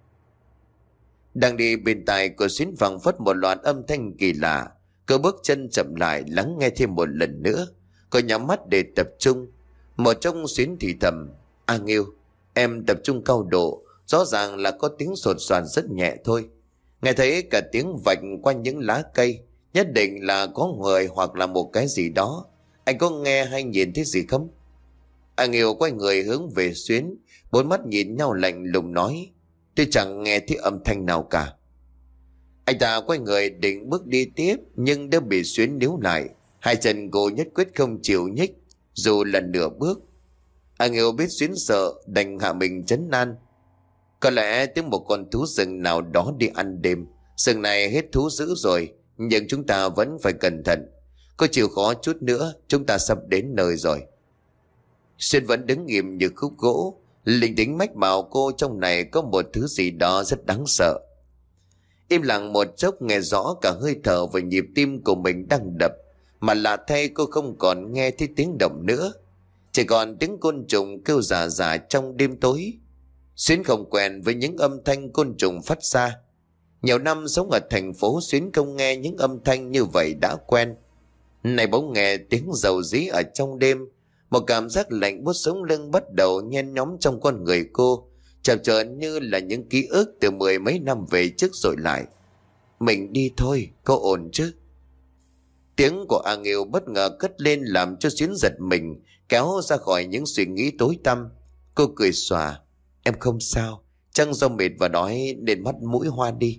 Đang đi bên tai của Xuyến vang phất một loạt âm thanh kỳ lạ. Cô bước chân chậm lại lắng nghe thêm một lần nữa. Cô nhắm mắt để tập trung. Một trong Xuyến thì thầm: A Nghiêu, em tập trung cao độ. Rõ ràng là có tiếng sột soạt rất nhẹ thôi. Nghe thấy cả tiếng vạch qua những lá cây, nhất định là có người hoặc là một cái gì đó. Anh có nghe hay nhìn thấy gì không? A Nghiêu quay người hướng về Xuyến, bốn mắt nhìn nhau lạnh lùng nói: tôi chẳng nghe thấy âm thanh nào cả. Anh ta quay người định bước đi tiếp nhưng đã bị Xuyến níu lại. Hai chân cô nhất quyết không chịu nhích dù lần nửa bước. A Nghiêu biết Xuyến sợ đành hạ mình trấn an: có lẽ tiếng một con thú rừng nào đó đi ăn đêm. Rừng này hết thú dữ rồi, nhưng chúng ta vẫn phải cẩn thận. Có chịu khó chút nữa, chúng ta sắp đến nơi rồi. Xuyên vẫn đứng im như khúc gỗ. Linh tính mách bảo cô trong này có một thứ gì đó rất đáng sợ. Im lặng một chốc, nghe rõ cả hơi thở và nhịp tim của mình đang đập. Mà lạ thay cô không còn nghe thấy tiếng động nữa, chỉ còn tiếng côn trùng kêu rả rả trong đêm tối. Xuyến không quen với những âm thanh côn trùng phát ra. Nhiều năm sống ở thành phố, Xuyến không nghe những âm thanh như vậy đã quen. Này bỗng nghe tiếng rầu rĩ ở trong đêm. Một cảm giác lạnh buốt sống lưng bắt đầu nhen nhóm trong con người cô, chập chờn như là những ký ức từ mười mấy năm về trước rồi lại. Mình đi thôi, có ổn chứ? Tiếng của A Nghiêu bất ngờ cất lên làm cho Xuyến giật mình, kéo ra khỏi những suy nghĩ tối tăm. Cô cười xòa: em không sao, chắc do mệt và đói nên mắt mũi hoa đi.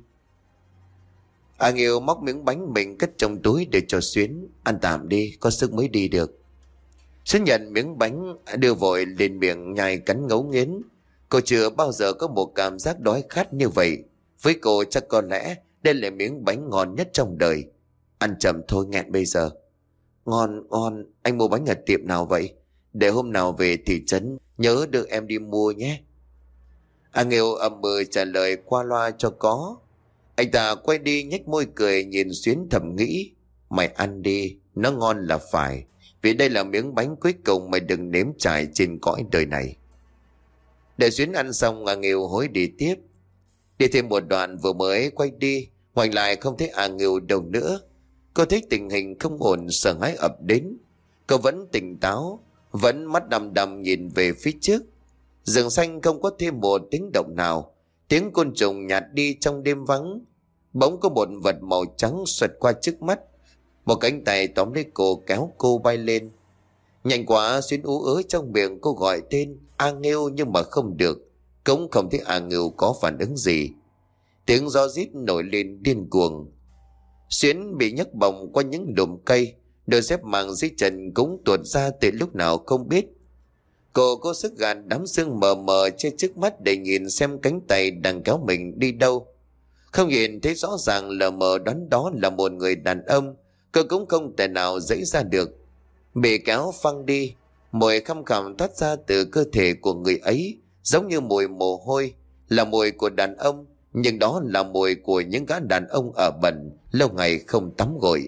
A Nghiêu móc miếng bánh mình cất trong túi để cho Xuyến: ăn tạm đi, có sức mới đi được. Xuyến nhận miếng bánh đưa vội lên miệng nhai cắn ngấu nghiến. Cô chưa bao giờ có một cảm giác đói khát như vậy. Với cô chắc có lẽ đây là miếng bánh ngon nhất trong đời. Ăn chậm thôi, nghẹn bây giờ. Ngon, ngon, anh mua bánh ở tiệm nào vậy? Để hôm nào về thị trấn nhớ đưa em đi mua nhé. A Nghiêu ậm ừ trả lời qua loa cho có. Anh ta quay đi nhếch môi cười nhìn Xuyến thầm nghĩ: mày ăn đi, nó ngon là phải, vì đây là miếng bánh cuối cùng mày đừng nếm trải trên cõi đời này. Để Xuyến ăn xong, A Nghiêu hối đi tiếp. Đi thêm một đoạn vừa mới quay đi, ngoảnh lại không thấy A Nghiêu đâu nữa. Cô thấy tình hình không ổn, sợ hãi ập đến. Cô vẫn tỉnh táo, vẫn mắt đăm đăm nhìn về phía trước. Rừng xanh không có thêm một tiếng động nào. Tiếng côn trùng nhạt đi trong đêm vắng. Bỗng có một vật màu trắng xoẹt qua trước mắt. Một cánh tay tóm lấy cô, kéo cô bay lên. Nhanh quá, Xuyến ú ớ trong miệng cô gọi tên A Nghiêu, nhưng mà không được. Cũng không thấy A Nghiêu có phản ứng gì. Tiếng gió rít nổi lên điên cuồng. Xuyến bị nhấc bổng qua những lùm cây. Đôi dép màng dưới chân cũng tuột ra từ lúc nào không biết. Cô có sức gạt đám sương mờ mờ trên trước mắt để nhìn xem cánh tay đang kéo mình đi đâu. Không nhìn thấy rõ ràng, lờ mờ đoán đó là một người đàn ông. Cô cũng không thể nào dãy ra được. Bị kéo phăng đi, mùi khăm khằm thoát ra từ cơ thể của người ấy, giống như mùi mồ hôi, là mùi của đàn ông, nhưng đó là mùi của những gã đàn ông ở bẩn, lâu ngày không tắm gội.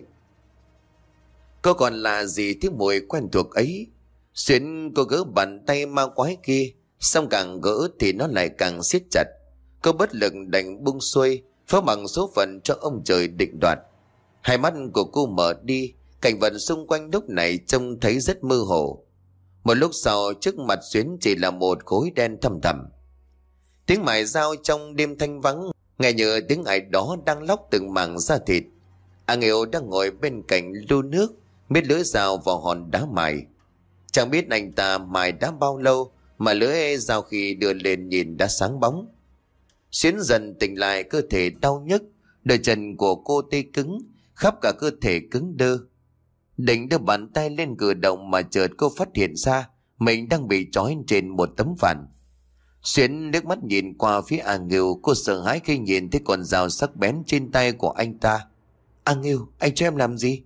Cô còn là gì thứ mùi quen thuộc ấy? Xuyến cô gỡ bàn tay ma quái kia, xong càng gỡ thì nó lại càng siết chặt. Cô bất lực đành buông xuôi, phó bằng số phận cho ông trời định đoạt. Hai mắt của cô mở đi, cảnh vật xung quanh lúc này trông thấy rất mơ hồ. Một lúc sau, trước mặt Xuyến chỉ là một khối đen thầm thầm. Tiếng mài dao trong đêm thanh vắng, nghe như tiếng ai đó đang lóc từng mảng da thịt. A Nghiêu đang ngồi bên cạnh lu nước, miết lưỡi dao vào hòn đá mài. Chẳng biết anh ta mài đã bao lâu mà lưỡi dao khi đưa lên nhìn đã sáng bóng. Xuyến dần tỉnh lại, cơ thể đau nhức, đôi chân của cô tê cứng, khắp cả cơ thể cứng đơ. Định đưa bàn tay lên cử động mà chợt cô phát hiện ra mình đang bị trói trên một tấm phản. Xuyến nước mắt nhìn qua phía A Nghiêu, cô sợ hãi khi nhìn thấy con dao sắc bén trên tay của anh ta. A Nghiêu, anh cho em làm gì?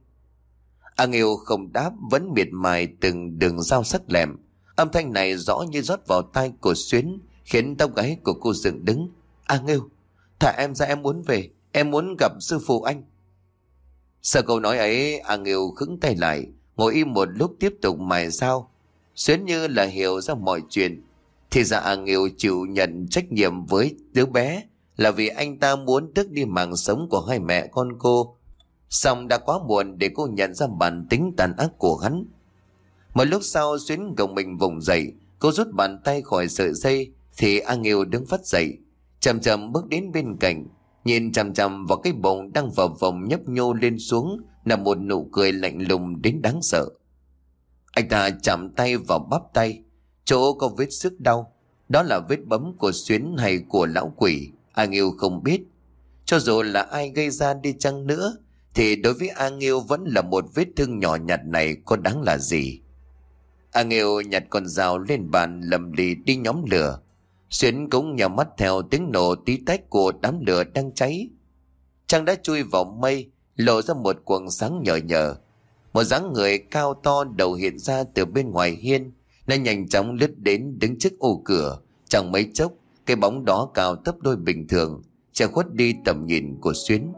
A Nghiêu không đáp, vẫn miệt mài từng đường dao sắc lẹm. Âm thanh này rõ như rót vào tai của Xuyến, khiến tóc gáy của cô dựng đứng. A Nghiêu, thả em ra, em muốn về, em muốn gặp sư phụ anh. Sau câu nói ấy, A Nghiêu khựng tay lại, ngồi im một lúc tiếp tục mài dao. Xuyến như là hiểu ra mọi chuyện. Thì ra A Nghiêu chịu nhận trách nhiệm với đứa bé là vì anh ta muốn tước đi mạng sống của hai mẹ con cô. Xong đã quá muộn để cô nhận ra bản tính tàn ác của hắn. Một lúc sau, Xuyến gồng mình vùng dậy. Cô rút bàn tay khỏi sợi dây thì A Nghiêu đứng phát dậy, chậm chậm bước đến bên cạnh, nhìn chằm chằm vào cái bụng đang vào vòng nhấp nhô lên xuống, là một nụ cười lạnh lùng đến đáng sợ. Anh ta chạm tay vào bắp tay, chỗ có vết xước đau. Đó là vết bấm của Xuyến hay của lão quỷ, A Nghiêu không biết. Cho dù là ai gây ra đi chăng nữa thì đối với A Nghiêu vẫn là một vết thương nhỏ nhặt này có đáng là gì. A Nghiêu nhặt con dao lên bàn, lầm lì đi nhóm lửa. Xuyến cũng nhắm mắt theo tiếng nổ tí tách của đám lửa đang cháy. Trăng đã chui vào mây, lộ ra một quầng sáng nhờ nhờ. Một dáng người cao to đầu hiện ra từ bên ngoài hiên, nó nhanh chóng lướt đến đứng trước ô cửa. Chẳng mấy chốc, cái bóng đó cao thấp đôi bình thường, che khuất đi tầm nhìn của Xuyến.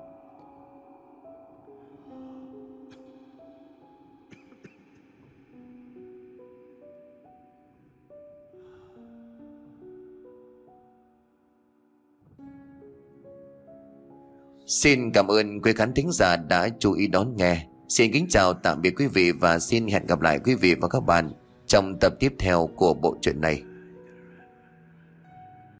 Xin cảm ơn quý khán thính giả đã chú ý đón nghe. Xin kính chào tạm biệt quý vị và xin hẹn gặp lại quý vị và các bạn trong tập tiếp theo của bộ truyện này.